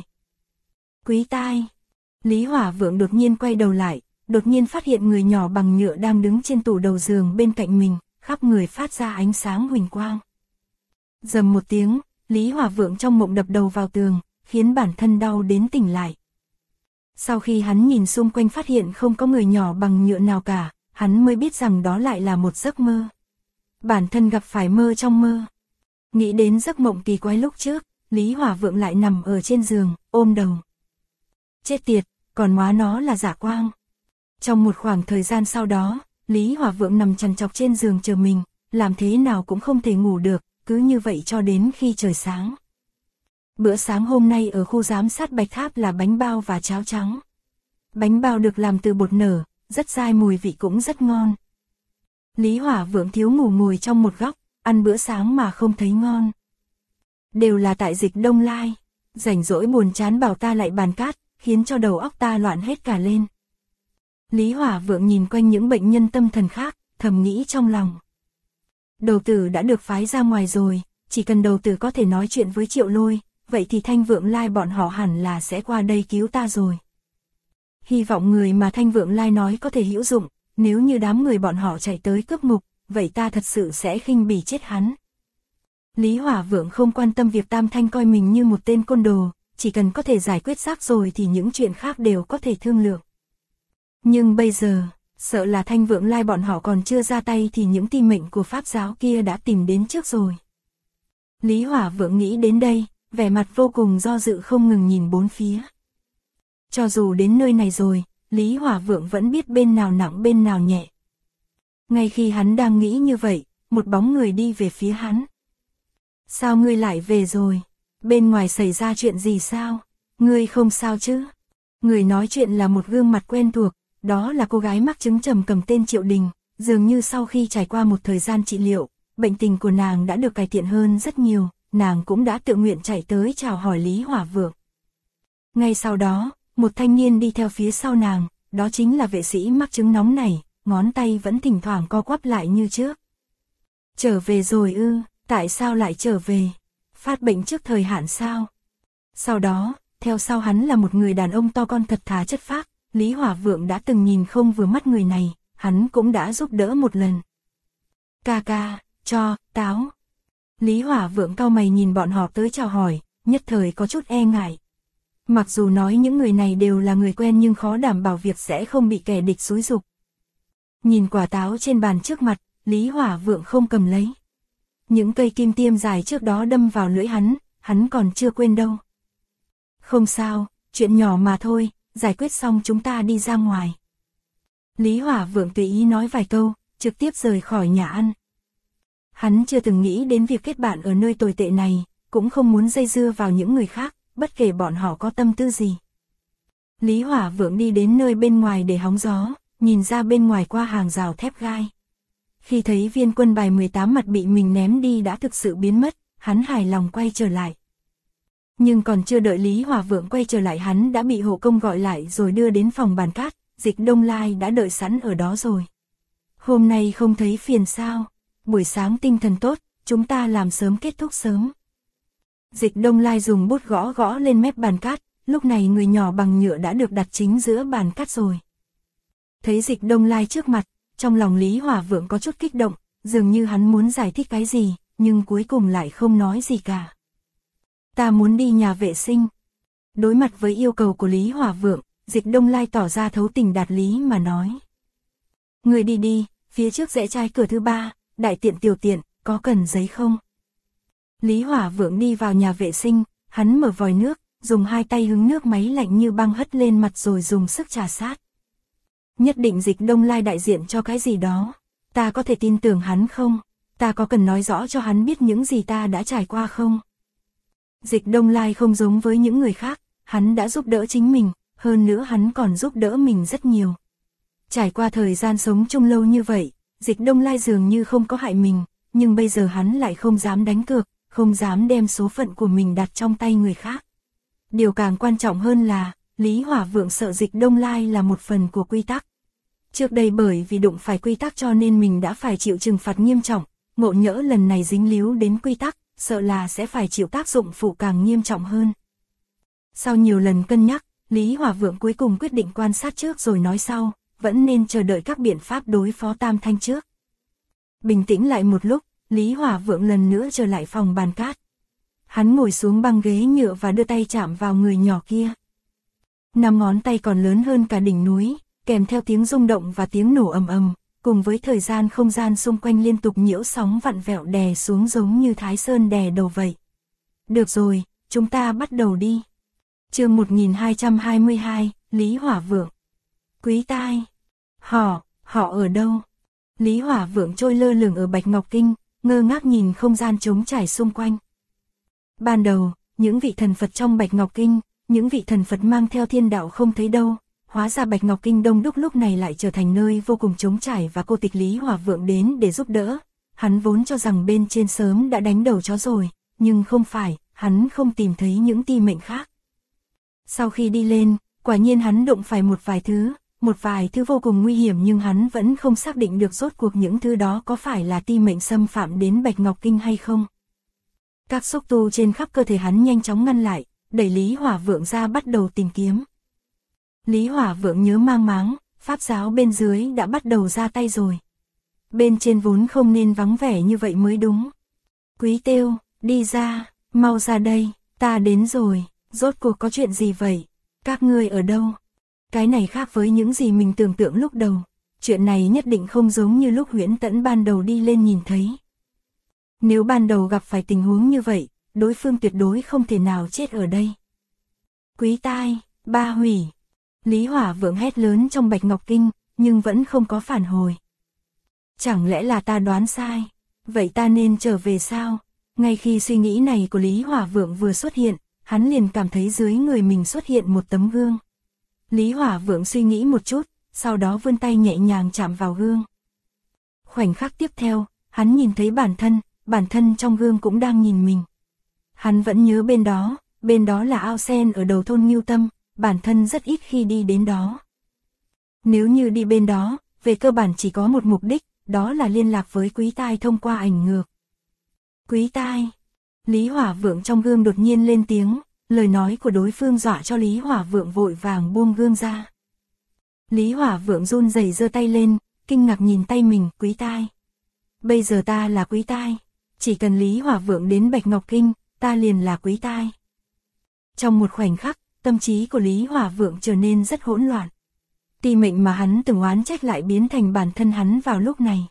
Quý tai. Lý Hòa Vượng đột nhiên quay đầu lại, đột nhiên phát hiện người nhỏ bằng nhựa đang đứng trên tủ đầu giường bên cạnh mình, khắp người phát ra ánh sáng huỳnh quang. Rầm một tiếng, Lý Hòa Vượng trong mộng đập đầu vào tường, khiến bản thân đau đến tỉnh lại. Sau khi hắn nhìn xung quanh phát hiện không có người nhỏ bằng nhựa nào cả, hắn mới biết rằng đó lại là một giấc mơ. Bản thân gặp phải mơ trong mơ. Nghĩ đến giấc mộng kỳ quái lúc trước, Lý Hòa Vượng lại nằm ở trên giường, ôm đầu. Chết tiệt, còn hóa nó là giả quang. Trong một khoảng thời gian sau đó, Lý Hòa Vượng nằm trằn trọc trên giường chờ mình, làm thế nào cũng không thể ngủ được, cứ như vậy cho đến khi trời sáng. Bữa sáng hôm nay ở khu giám sát Bạch Tháp là bánh bao và cháo trắng. Bánh bao được làm từ bột nở, rất dai mùi vị cũng rất ngon. Lý Hòa Vượng thiếu ngủ ngồi trong một góc, ăn bữa sáng mà không thấy ngon. Đều là tại Dịch Đông Lai, rảnh rỗi buồn chán bảo ta lại bàn cát, khiến cho đầu óc ta loạn hết cả lên. Lý Hòa Vượng nhìn quanh những bệnh nhân tâm thần khác, thầm nghĩ trong lòng. Đầu tử đã được phái ra ngoài rồi, chỉ cần đầu tử có thể nói chuyện với Triệu Lôi, vậy thì Thanh Vượng Lai bọn họ hẳn là sẽ qua đây cứu ta rồi. Hy vọng người mà Thanh Vượng Lai nói có thể hữu dụng, nếu như đám người bọn họ chạy tới cướp ngục, vậy ta thật sự sẽ khinh bỉ chết hắn. Lý Hòa Vượng không quan tâm việc Tam Thanh coi mình như một tên côn đồ, chỉ cần có thể giải quyết xác rồi thì những chuyện khác đều có thể thương lượng. Nhưng bây giờ, sợ là Thanh Vượng Lai bọn họ còn chưa ra tay thì những ti mệnh của Pháp giáo kia đã tìm đến trước rồi. Lý Hòa Vượng nghĩ đến đây, vẻ mặt vô cùng do dự không ngừng nhìn bốn phía. Cho dù đến nơi này rồi, Lý Hòa Vượng vẫn biết bên nào nặng bên nào nhẹ. Ngay khi hắn đang nghĩ như vậy, một bóng người đi về phía hắn. Sao ngươi lại về rồi? Bên ngoài xảy ra chuyện gì sao? Ngươi không sao chứ? Người nói chuyện là một gương mặt quen thuộc, đó là cô gái mắc chứng trầm cầm tên Triệu Đình, dường như sau khi trải qua một thời gian trị liệu, bệnh tình của nàng đã được cải thiện hơn rất nhiều, nàng cũng đã tự nguyện chạy tới chào hỏi Lý Hỏa Vượng. Ngay sau đó, một thanh niên đi theo phía sau nàng, đó chính là vệ sĩ mắc chứng nóng này, ngón tay vẫn thỉnh thoảng co quắp lại như trước. Trở về rồi ư, tại sao lại trở về? Phát bệnh trước thời hạn sao? Sau đó, theo sau hắn là một người đàn ông to con thật thà chất phác, Lý Hỏa Vượng đã từng nhìn không vừa mắt người này, hắn cũng đã giúp đỡ một lần. Ca ca, cho, táo. Lý Hỏa Vượng cau mày nhìn bọn họ tới chào hỏi, nhất thời có chút e ngại. Mặc dù nói những người này đều là người quen nhưng khó đảm bảo việc sẽ không bị kẻ địch xúi giục. Nhìn quả táo trên bàn trước mặt, Lý Hỏa Vượng không cầm lấy. Những cây kim tiêm dài trước đó đâm vào lưỡi hắn còn chưa quên đâu. Không sao, chuyện nhỏ mà thôi, giải quyết xong chúng ta đi ra ngoài. Lý Hỏa Vượng tùy ý nói vài câu, trực tiếp rời khỏi nhà ăn. Hắn chưa từng nghĩ đến việc kết bạn ở nơi tồi tệ này, cũng không muốn dây dưa vào những người khác, bất kể bọn họ có tâm tư gì. Lý Hỏa Vượng đi đến nơi bên ngoài để hóng gió, nhìn ra bên ngoài qua hàng rào thép gai. Khi thấy viên quân bài 18 mặt bị mình ném đi đã thực sự biến mất, hắn hài lòng quay trở lại. Nhưng còn chưa đợi Lý Hỏa Vượng quay trở lại hắn đã bị hộ công gọi lại rồi đưa đến phòng bàn cát, Dịch Đông Lai đã đợi sẵn ở đó rồi. Hôm nay không thấy phiền sao, buổi sáng tinh thần tốt, chúng ta làm sớm kết thúc sớm. Dịch Đông Lai dùng bút gõ gõ lên mép bàn cát, lúc này người nhỏ bằng nhựa đã được đặt chính giữa bàn cát rồi. Thấy Dịch Đông Lai trước mặt, trong lòng Lý Hỏa Vượng có chút kích động, dường như hắn muốn giải thích cái gì, nhưng cuối cùng lại không nói gì cả. Ta muốn đi nhà vệ sinh. Đối mặt với yêu cầu của Lý Hỏa Vượng, Dịch Đông Lai tỏ ra thấu tình đạt lý mà nói. Người đi đi, phía trước rẽ trái cửa thứ 3, đại tiện tiểu tiện, có cần giấy không? Lý Hỏa Vượng đi vào nhà vệ sinh, hắn mở vòi nước, dùng hai tay hứng nước máy lạnh như băng hất lên mặt rồi dùng sức trà sát. Nhất định Dịch Đông Lai đại diện cho cái gì đó, ta có thể tin tưởng hắn không? Ta có cần nói rõ cho hắn biết những gì ta đã trải qua không? Dịch Đông Lai không giống với những người khác, hắn đã giúp đỡ chính mình, hơn nữa hắn còn giúp đỡ mình rất nhiều. Trải qua thời gian sống chung lâu như vậy, Dịch Đông Lai dường như không có hại mình, nhưng bây giờ hắn lại không dám đánh cược, không dám đem số phận của mình đặt trong tay người khác. Điều càng quan trọng hơn là, Lý Hỏa Vượng sợ Dịch Đông Lai là một phần của quy tắc. Trước đây bởi vì đụng phải quy tắc cho nên mình đã phải chịu trừng phạt nghiêm trọng, ngộ nhỡ lần này dính líu đến quy tắc, sợ là sẽ phải chịu tác dụng phụ càng nghiêm trọng hơn. Sau nhiều lần cân nhắc, Lý Hỏa Vượng cuối cùng quyết định quan sát trước rồi nói sau, vẫn nên chờ đợi các biện pháp đối phó Tam Thanh trước. Bình tĩnh lại một lúc, Lý Hỏa Vượng lần nữa trở lại phòng bàn cát. Hắn ngồi xuống băng ghế nhựa và đưa tay chạm vào người nhỏ kia. 5 ngón tay còn lớn hơn cả đỉnh núi, kèm theo tiếng rung động và tiếng nổ ầm ầm, cùng với thời gian không gian xung quanh liên tục nhiễu sóng vặn vẹo đè xuống giống như Thái Sơn đè đầu vậy. Được rồi, chúng ta bắt đầu đi. Chương 1222, Lý Hỏa Vượng. Quý tai. Họ ở đâu? Lý Hỏa Vượng trôi lơ lửng ở Bạch Ngọc Kinh, ngơ ngác nhìn không gian trống trải xung quanh. Ban đầu, những vị thần Phật trong Bạch Ngọc Kinh, những vị thần Phật mang theo thiên đạo không thấy đâu, hóa ra Bạch Ngọc Kinh đông đúc lúc này lại trở thành nơi vô cùng trống trải và cô tịch. Lý Hỏa Vượng đến để giúp đỡ. Hắn vốn cho rằng bên trên sớm đã đánh đầu chó rồi, nhưng không phải, hắn không tìm thấy những ti mệnh khác. Sau khi đi lên, quả nhiên hắn đụng phải một vài thứ vô cùng nguy hiểm nhưng hắn vẫn không xác định được rốt cuộc những thứ đó có phải là ti mệnh xâm phạm đến Bạch Ngọc Kinh hay không. Các xúc tu trên khắp cơ thể hắn nhanh chóng ngăn lại, đẩy Lý Hỏa Vượng ra bắt đầu tìm kiếm. Lý Hỏa Vượng nhớ mang máng, pháp giáo bên dưới đã bắt đầu ra tay rồi. Bên trên vốn không nên vắng vẻ như vậy mới đúng. Quý Têu, đi ra, mau ra đây, ta đến rồi, rốt cuộc có chuyện gì vậy? Các ngươi ở đâu? Cái này khác với những gì mình tưởng tượng lúc đầu. Chuyện này nhất định không giống như lúc Huyễn Tẫn ban đầu đi lên nhìn thấy. Nếu ban đầu gặp phải tình huống như vậy, đối phương tuyệt đối không thể nào chết ở đây. Quý tai, ba hủy. Lý Hỏa Vượng hét lớn trong Bạch Ngọc Kinh, nhưng vẫn không có phản hồi. Chẳng lẽ là ta đoán sai? Vậy ta nên trở về sao? Ngay khi suy nghĩ này của Lý Hỏa Vượng vừa xuất hiện, hắn liền cảm thấy dưới người mình xuất hiện một tấm gương. Lý Hỏa Vượng suy nghĩ một chút, sau đó vươn tay nhẹ nhàng chạm vào gương. Khoảnh khắc tiếp theo, hắn nhìn thấy bản thân trong gương cũng đang nhìn mình. Hắn vẫn nhớ bên đó là ao sen ở đầu thôn Ngưu Tâm, bản thân rất ít khi đi đến đó. Nếu như đi bên đó, về cơ bản chỉ có một mục đích, đó là liên lạc với Quý Tai thông qua ảnh ngược. Quý Tai. Lý Hỏa Vượng trong gương đột nhiên lên tiếng, lời nói của đối phương dọa cho Lý Hỏa Vượng vội vàng buông gương ra. Lý Hỏa Vượng run rẩy giơ tay lên, kinh ngạc nhìn tay mình, Quý Tai. Bây giờ ta là Quý Tai, chỉ cần Lý Hỏa Vượng đến Bạch Ngọc Kinh, ta liền là Quý Tai. Trong một khoảnh khắc, tâm trí của Lý Hỏa Vượng trở nên rất hỗn loạn. Ti mệnh mà hắn từng oán trách lại biến thành bản thân hắn vào lúc này.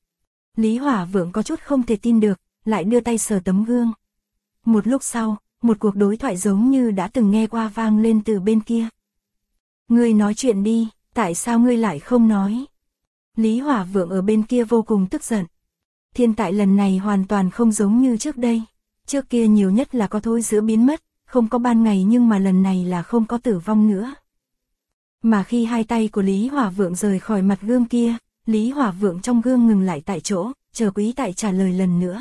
Lý Hỏa Vượng có chút không thể tin được, lại đưa tay sờ tấm gương. Một lúc sau, một cuộc đối thoại giống như đã từng nghe qua vang lên từ bên kia. Ngươi nói chuyện đi, tại sao ngươi lại không nói? Lý Hỏa Vượng ở bên kia vô cùng tức giận. Thiên tại lần này hoàn toàn không giống như trước đây. Trước kia nhiều nhất là có thôi giữa biến mất, không có ban ngày, nhưng mà lần này là không có tử vong nữa. Mà khi hai tay của Lý Hỏa Vượng rời khỏi mặt gương kia, Lý Hỏa Vượng trong gương ngừng lại tại chỗ, chờ Quý Tai trả lời lần nữa.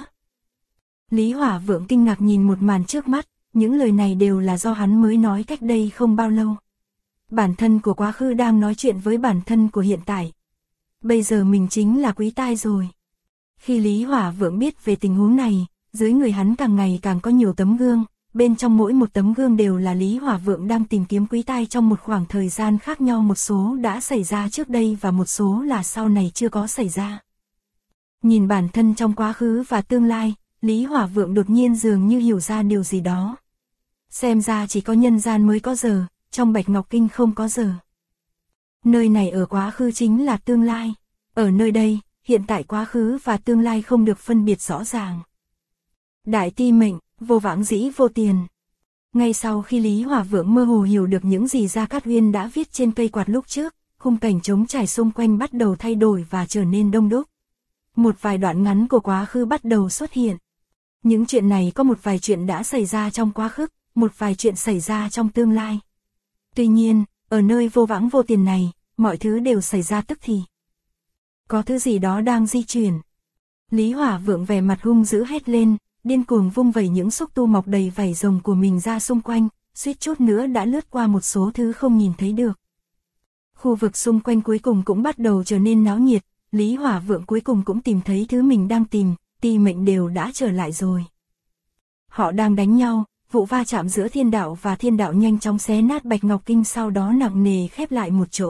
Lý Hỏa Vượng kinh ngạc nhìn một màn trước mắt, những lời này đều là do hắn mới nói cách đây không bao lâu. Bản thân của quá khứ đang nói chuyện với bản thân của hiện tại. Bây giờ mình chính là Quý Tai rồi. Khi Lý Hỏa Vượng biết về tình huống này, dưới người hắn càng ngày càng có nhiều tấm gương, bên trong mỗi một tấm gương đều là Lý Hỏa Vượng đang tìm kiếm Quý Tai trong một khoảng thời gian khác nhau, một số đã xảy ra trước đây và một số là sau này chưa có xảy ra. Nhìn bản thân trong quá khứ và tương lai, Lý Hỏa Vượng đột nhiên dường như hiểu ra điều gì đó. Xem ra chỉ có nhân gian mới có giờ, trong Bạch Ngọc Kinh không có giờ. Nơi này ở quá khứ chính là tương lai. Ở nơi đây, hiện tại quá khứ và tương lai không được phân biệt rõ ràng. Đại ti mệnh, vô vãng dĩ vô tiền. Ngay sau khi Lý Hỏa Vượng mơ hồ hiểu được những gì Gia Cát Uyên đã viết trên cây quạt lúc trước, khung cảnh trống trải xung quanh bắt đầu thay đổi và trở nên đông đúc. Một vài đoạn ngắn của quá khứ bắt đầu xuất hiện. Những chuyện này có một vài chuyện đã xảy ra trong quá khứ, một vài chuyện xảy ra trong tương lai. Tuy nhiên, ở nơi vô vãng vô tiền này, mọi thứ đều xảy ra tức thì. Có thứ gì đó đang di chuyển. Lý Hỏa Vượng vẻ mặt hung dữ hét lên, điên cuồng vung vẩy những xúc tu mọc đầy vảy rồng của mình ra xung quanh, suýt chút nữa đã lướt qua một số thứ không nhìn thấy được. Khu vực xung quanh cuối cùng cũng bắt đầu trở nên náo nhiệt, Lý Hỏa Vượng cuối cùng cũng tìm thấy thứ mình đang tìm, ti mệnh đều đã trở lại rồi. Họ đang đánh nhau, vụ va chạm giữa thiên đạo và thiên đạo nhanh chóng xé nát Bạch Ngọc Kinh, sau đó nặng nề khép lại một chỗ.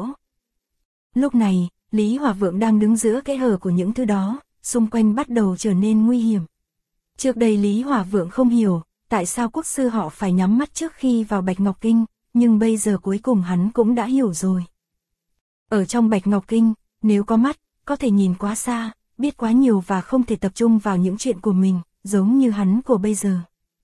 Lúc này, Lý Hỏa Vượng đang đứng giữa kẽ hở của những thứ đó, xung quanh bắt đầu trở nên nguy hiểm. Trước đây Lý Hỏa Vượng không hiểu, tại sao quốc sư họ phải nhắm mắt trước khi vào Bạch Ngọc Kinh, nhưng bây giờ cuối cùng hắn cũng đã hiểu rồi. Ở trong Bạch Ngọc Kinh, nếu có mắt, có thể nhìn quá xa, biết quá nhiều và không thể tập trung vào những chuyện của mình, giống như hắn của bây giờ.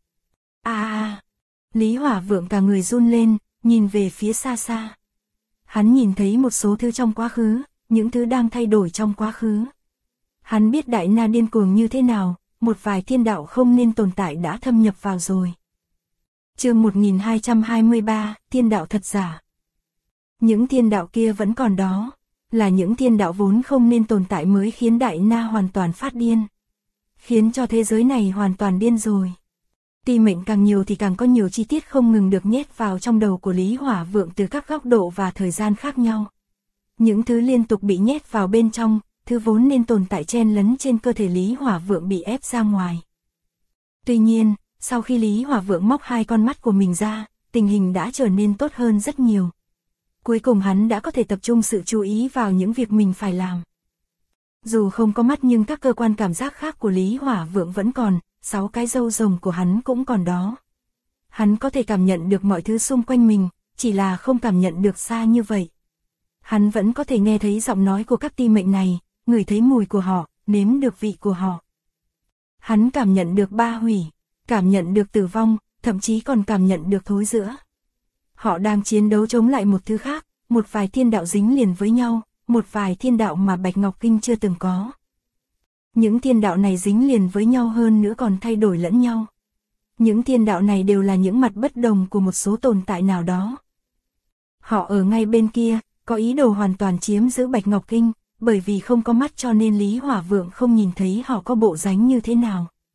Lý Hỏa Vượng cả người run lên, nhìn về phía xa xa. Hắn nhìn thấy một số thứ trong quá khứ, những thứ đang thay đổi trong quá khứ. Hắn biết Đại Na điên cuồng như thế nào, một vài thiên đạo không nên tồn tại đã thâm nhập vào rồi. Chương 1223, thiên đạo thật giả. Những thiên đạo kia vẫn còn đó, là những thiên đạo vốn không nên tồn tại mới khiến Đại Na hoàn toàn phát điên. Khiến cho thế giới này hoàn toàn điên rồi. Ti mệnh càng nhiều thì càng có nhiều chi tiết không ngừng được nhét vào trong đầu của Lý Hỏa Vượng từ các góc độ và thời gian khác nhau. Những thứ liên tục bị nhét vào bên trong, thứ vốn nên tồn tại chen lấn trên cơ thể Lý Hỏa Vượng bị ép ra ngoài. Tuy nhiên, sau khi Lý Hỏa Vượng móc hai con mắt của mình ra, tình hình đã trở nên tốt hơn rất nhiều. Cuối cùng hắn đã có thể tập trung sự chú ý vào những việc mình phải làm. Dù không có mắt nhưng các cơ quan cảm giác khác của Lý Hỏa Vượng vẫn còn, 6 cái râu rồng của hắn cũng còn đó. Hắn có thể cảm nhận được mọi thứ xung quanh mình, chỉ là không cảm nhận được xa như vậy. Hắn vẫn có thể nghe thấy giọng nói của các ti mệnh này, ngửi thấy mùi của họ, nếm được vị của họ. Hắn cảm nhận được ba hủy, cảm nhận được tử vong, thậm chí còn cảm nhận được thối rữa. Họ đang chiến đấu chống lại một thứ khác, một vài thiên đạo dính liền với nhau, một vài thiên đạo mà Bạch Ngọc Kinh chưa từng có. Những thiên đạo này dính liền với nhau hơn nữa còn thay đổi lẫn nhau. Những thiên đạo này đều là những mặt bất đồng của một số tồn tại nào đó. Họ ở ngay bên kia, có ý đồ hoàn toàn chiếm giữ Bạch Ngọc Kinh, bởi vì không có mắt cho nên Lý Hỏa Vượng không nhìn thấy họ có bộ dáng như thế nào.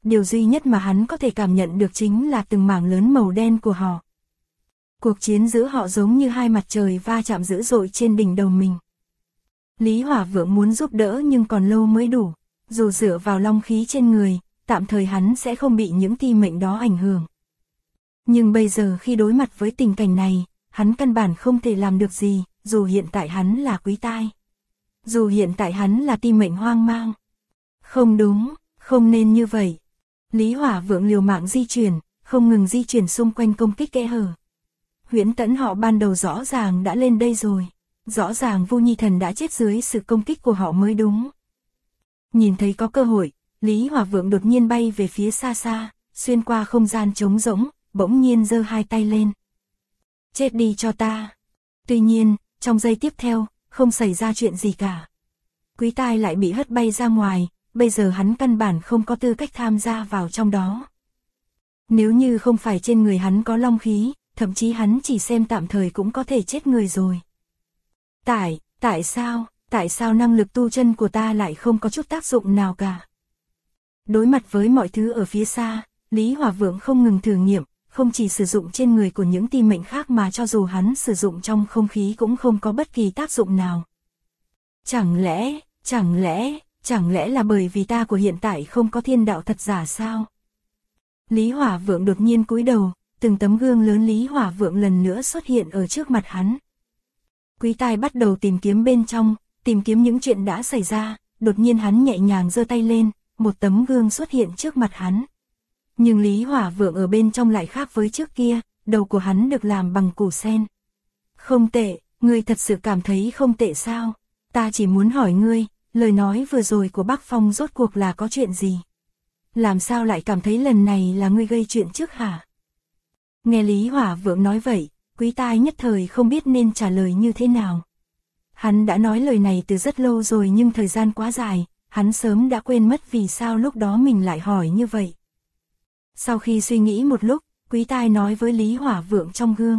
điều duy nhất mà hắn có thể cảm nhận được chính là từng mảng lớn màu đen của họ. Cuộc chiến giữa họ giống như hai mặt trời va chạm dữ dội trên đỉnh đầu mình. Lý Hỏa Vượng muốn giúp đỡ nhưng còn lâu mới đủ, dù dựa vào long khí trên người, tạm thời hắn sẽ không bị những ti mệnh đó ảnh hưởng. Nhưng bây giờ khi đối mặt với tình cảnh này, hắn căn bản không thể làm được gì, dù hiện tại hắn là Quý Tai. Dù hiện tại hắn là ti mệnh hoang mang. Không đúng, không nên như vậy. Lý Hỏa Vượng liều mạng di chuyển, không ngừng di chuyển xung quanh công kích kẽ hở. Huyễn Tẫn họ ban đầu rõ ràng đã lên đây rồi. Rõ ràng Vu Nhi Thần đã chết dưới sự công kích của họ mới đúng. Nhìn thấy có cơ hội, Lý Hỏa Vượng đột nhiên bay về phía xa xa, xuyên qua không gian trống rỗng, bỗng nhiên giơ hai tay lên. Chết đi cho ta. Tuy nhiên, trong giây tiếp theo, không xảy ra chuyện gì cả. Quý Tai lại bị hất bay ra ngoài, bây giờ hắn căn bản không có tư cách tham gia vào trong đó. Nếu như không phải trên người hắn có long khí, thậm chí hắn chỉ xem tạm thời cũng có thể chết người rồi. Tại sao năng lực tu chân của ta lại không có chút tác dụng nào cả? Đối mặt với mọi thứ ở phía xa, Lý Hỏa Vượng không ngừng thử nghiệm, không chỉ sử dụng trên người của những ti mệnh khác mà cho dù hắn sử dụng trong không khí cũng không có bất kỳ tác dụng nào. Chẳng lẽ là bởi vì ta của hiện tại không có thiên đạo thật giả sao? Lý Hỏa Vượng đột nhiên cúi đầu, từng tấm gương lớn Lý Hỏa Vượng lần nữa xuất hiện ở trước mặt hắn. Quý Tai bắt đầu tìm kiếm bên trong, tìm kiếm những chuyện đã xảy ra, đột nhiên hắn nhẹ nhàng giơ tay lên, một tấm gương xuất hiện trước mặt hắn. Nhưng Lý Hỏa Vượng ở bên trong lại khác với trước kia, đầu của hắn được làm bằng củ sen. Không tệ, ngươi thật sự cảm thấy không tệ sao? Ta chỉ muốn hỏi ngươi, lời nói vừa rồi của Bắc Phong rốt cuộc là có chuyện gì? Làm sao lại cảm thấy lần này là ngươi gây chuyện trước hả? Nghe Lý Hỏa Vượng nói vậy, Quý Tai nhất thời không biết nên trả lời như thế nào. Hắn đã nói lời này từ rất lâu rồi nhưng thời gian quá dài, hắn sớm đã quên mất vì sao lúc đó mình lại hỏi như vậy. Sau khi suy nghĩ một lúc, Quý Tai nói với Lý Hỏa Vượng trong gương.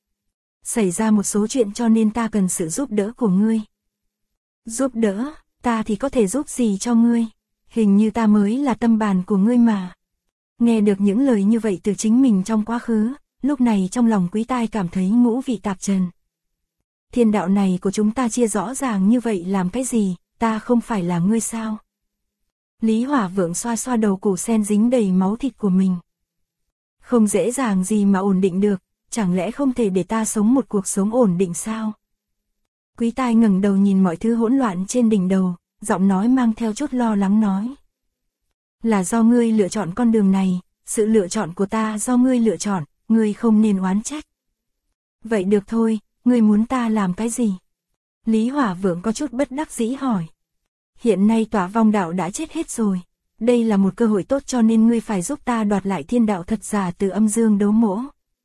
Xảy ra một số chuyện cho nên ta cần sự giúp đỡ của ngươi. Giúp đỡ, ta thì có thể giúp gì cho ngươi? Hình như ta mới là tâm bàn của ngươi mà. Nghe được những lời như vậy từ chính mình trong quá khứ, lúc này trong lòng Quý Tai cảm thấy ngũ vị tạp trần. Thiên đạo này của chúng ta chia rõ ràng như vậy làm cái gì, ta không phải là ngươi sao? Lý Hỏa Vượng xoa xoa đầu củ sen dính đầy máu thịt của mình. Không dễ dàng gì mà ổn định được, chẳng lẽ không thể để ta sống một cuộc sống ổn định sao? Quý Tai ngẩng đầu nhìn mọi thứ hỗn loạn trên đỉnh đầu, giọng nói mang theo chút lo lắng nói. Là do ngươi lựa chọn con đường này, sự lựa chọn của ta do ngươi lựa chọn, ngươi không nên oán trách. Vậy được thôi, ngươi muốn ta làm cái gì? Lý Hỏa Vượng có chút bất đắc dĩ hỏi. Hiện nay Tỏa Vong đạo đã chết hết rồi. Đây là một cơ hội tốt cho nên ngươi phải giúp ta đoạt lại thiên đạo thật giả từ Âm Dương Đấu Mỗ.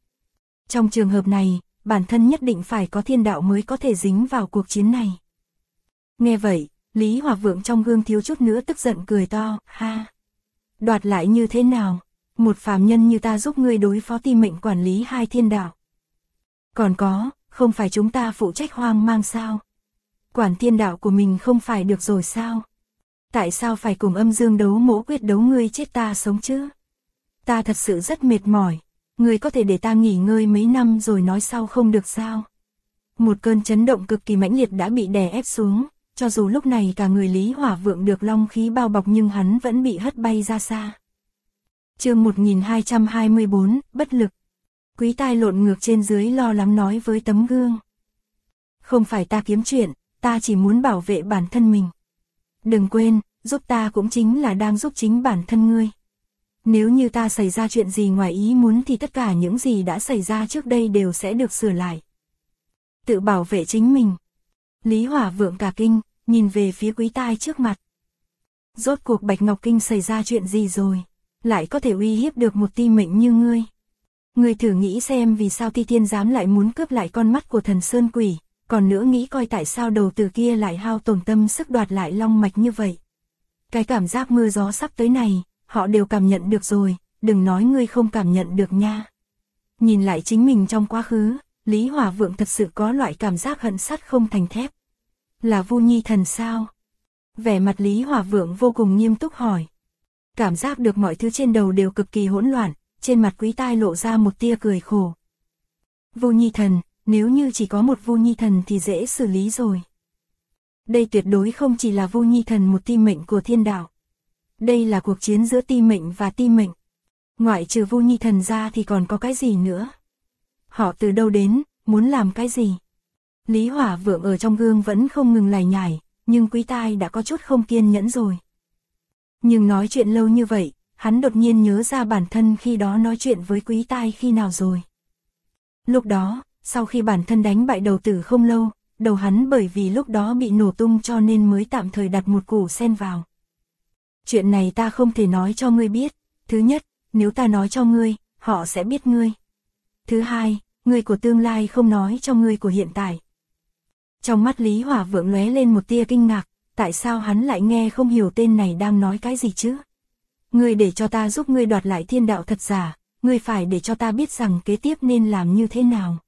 Trong trường hợp này, bản thân nhất định phải có thiên đạo mới có thể dính vào cuộc chiến này. Nghe vậy, Lý Hỏa Vượng trong gương thiếu chút nữa tức giận cười to, ha. Đoạt lại như thế nào? Một phàm nhân như ta giúp ngươi đối phó ti mệnh quản lý hai thiên đạo. Còn có, không phải chúng ta phụ trách hoang mang sao? Quản thiên đạo của mình không phải được rồi sao? Tại sao phải cùng Âm Dương Đấu Mỗ quyết đấu ngươi chết ta sống chứ? Ta thật sự rất mệt mỏi. Ngươi có thể để ta nghỉ ngơi mấy năm rồi nói sau không được sao? Một cơn chấn động cực kỳ mãnh liệt đã bị đè ép xuống, cho dù lúc này cả người Lý Hỏa Vượng được long khí bao bọc nhưng hắn vẫn bị hất bay ra xa. Chương 1224, bất lực. Quý Tai lộn ngược trên dưới lo lắng nói với tấm gương. Không phải ta kiếm chuyện, ta chỉ muốn bảo vệ bản thân mình. Đừng quên, giúp ta cũng chính là đang giúp chính bản thân ngươi. Nếu như ta xảy ra chuyện gì ngoài ý muốn thì tất cả những gì đã xảy ra trước đây đều sẽ được sửa lại. Tự bảo vệ chính mình. Lý Hỏa Vượng cả kinh, nhìn về phía Quý Tai trước mặt. Rốt cuộc Bạch Ngọc Kinh xảy ra chuyện gì rồi? Lại có thể uy hiếp được một ti mệnh như ngươi. Ngươi thử nghĩ xem vì sao Ti Thiên Giám lại muốn cướp lại con mắt của Thần Sơn Quỷ, còn nữa nghĩ coi tại sao đầu tử kia lại hao tổn tâm sức đoạt lại long mạch như vậy. Cái cảm giác mưa gió sắp tới này, họ đều cảm nhận được rồi, đừng nói ngươi không cảm nhận được nha. Nhìn lại chính mình trong quá khứ, Lý Hỏa Vượng thật sự có loại cảm giác hận sắt không thành thép. Là Vu Nhi Thần sao? Vẻ mặt Lý Hỏa Vượng vô cùng nghiêm túc hỏi. cảm giác được mọi thứ trên đầu đều cực kỳ hỗn loạn, trên mặt Quý Tai lộ ra một tia cười khổ. Vu Nhi Thần, nếu như chỉ có một Vu Nhi Thần thì dễ xử lý rồi. Đây tuyệt đối không chỉ là Vu Nhi Thần một ti mệnh của thiên đạo. Đây là cuộc chiến giữa ti mệnh và ti mệnh. Ngoại trừ Vu Nhi Thần ra thì còn có cái gì nữa? Họ từ đâu đến, muốn làm cái gì? Lý Hỏa Vượng ở trong gương vẫn không ngừng lải nhải, nhưng Quý Tai đã có chút không kiên nhẫn rồi. Nhưng nói chuyện lâu như vậy, hắn đột nhiên nhớ ra bản thân khi đó nói chuyện với Quý Tai khi nào rồi. Lúc đó, sau khi bản thân đánh bại đầu tử không lâu, đầu hắn bởi vì lúc đó bị nổ tung cho nên mới tạm thời đặt một củ sen vào. Chuyện này ta không thể nói cho ngươi biết. Thứ nhất, nếu ta nói cho ngươi, họ sẽ biết ngươi. Thứ hai, ngươi của tương lai không nói cho ngươi của hiện tại. Trong mắt Lý Hỏa Vượng lóe lên một tia kinh ngạc, tại sao hắn lại nghe không hiểu tên này đang nói cái gì chứ? Ngươi để cho ta giúp ngươi đoạt lại thiên đạo thật giả, ngươi phải để cho ta biết rằng kế tiếp nên làm như thế nào.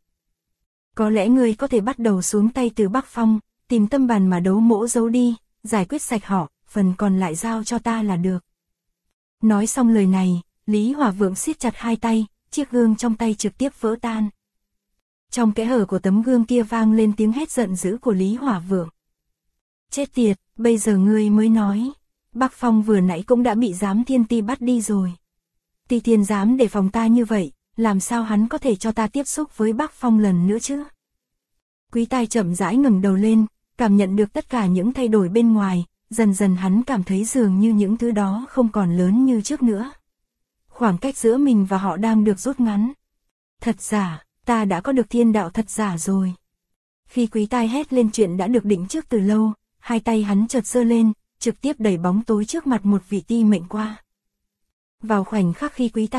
Có lẽ ngươi có thể bắt đầu xuống tay từ Bắc Phong, tìm tâm bàn mà đấu mỗ giấu đi, giải quyết sạch họ, phần còn lại giao cho ta là được. Nói xong lời này, Lý Hỏa Vượng siết chặt hai tay, chiếc gương trong tay trực tiếp vỡ tan. Trong kẽ hở của tấm gương kia vang lên tiếng hét giận dữ của Lý Hỏa Vượng. Chết tiệt, bây giờ ngươi mới nói. Bắc Phong vừa nãy cũng đã bị giám thiên ti bắt đi rồi. Ti Thiên dám đề phòng ta như vậy, làm sao hắn có thể cho ta tiếp xúc với Bắc Phong lần nữa chứ? Quý Tai chậm rãi ngẩng đầu lên, cảm nhận được tất cả những thay đổi bên ngoài, dần dần hắn cảm thấy dường như những thứ đó không còn lớn như trước nữa. Khoảng cách giữa mình và họ đang được rút ngắn. Thật giả, ta đã có được thiên đạo thật giả rồi. Khi Quý Tai hét lên chuyện đã được định trước từ lâu, hai tay hắn chợt giơ lên, trực tiếp đẩy bóng tối trước mặt một vị ti mệnh qua. Vào khoảnh khắc khi Quý Tai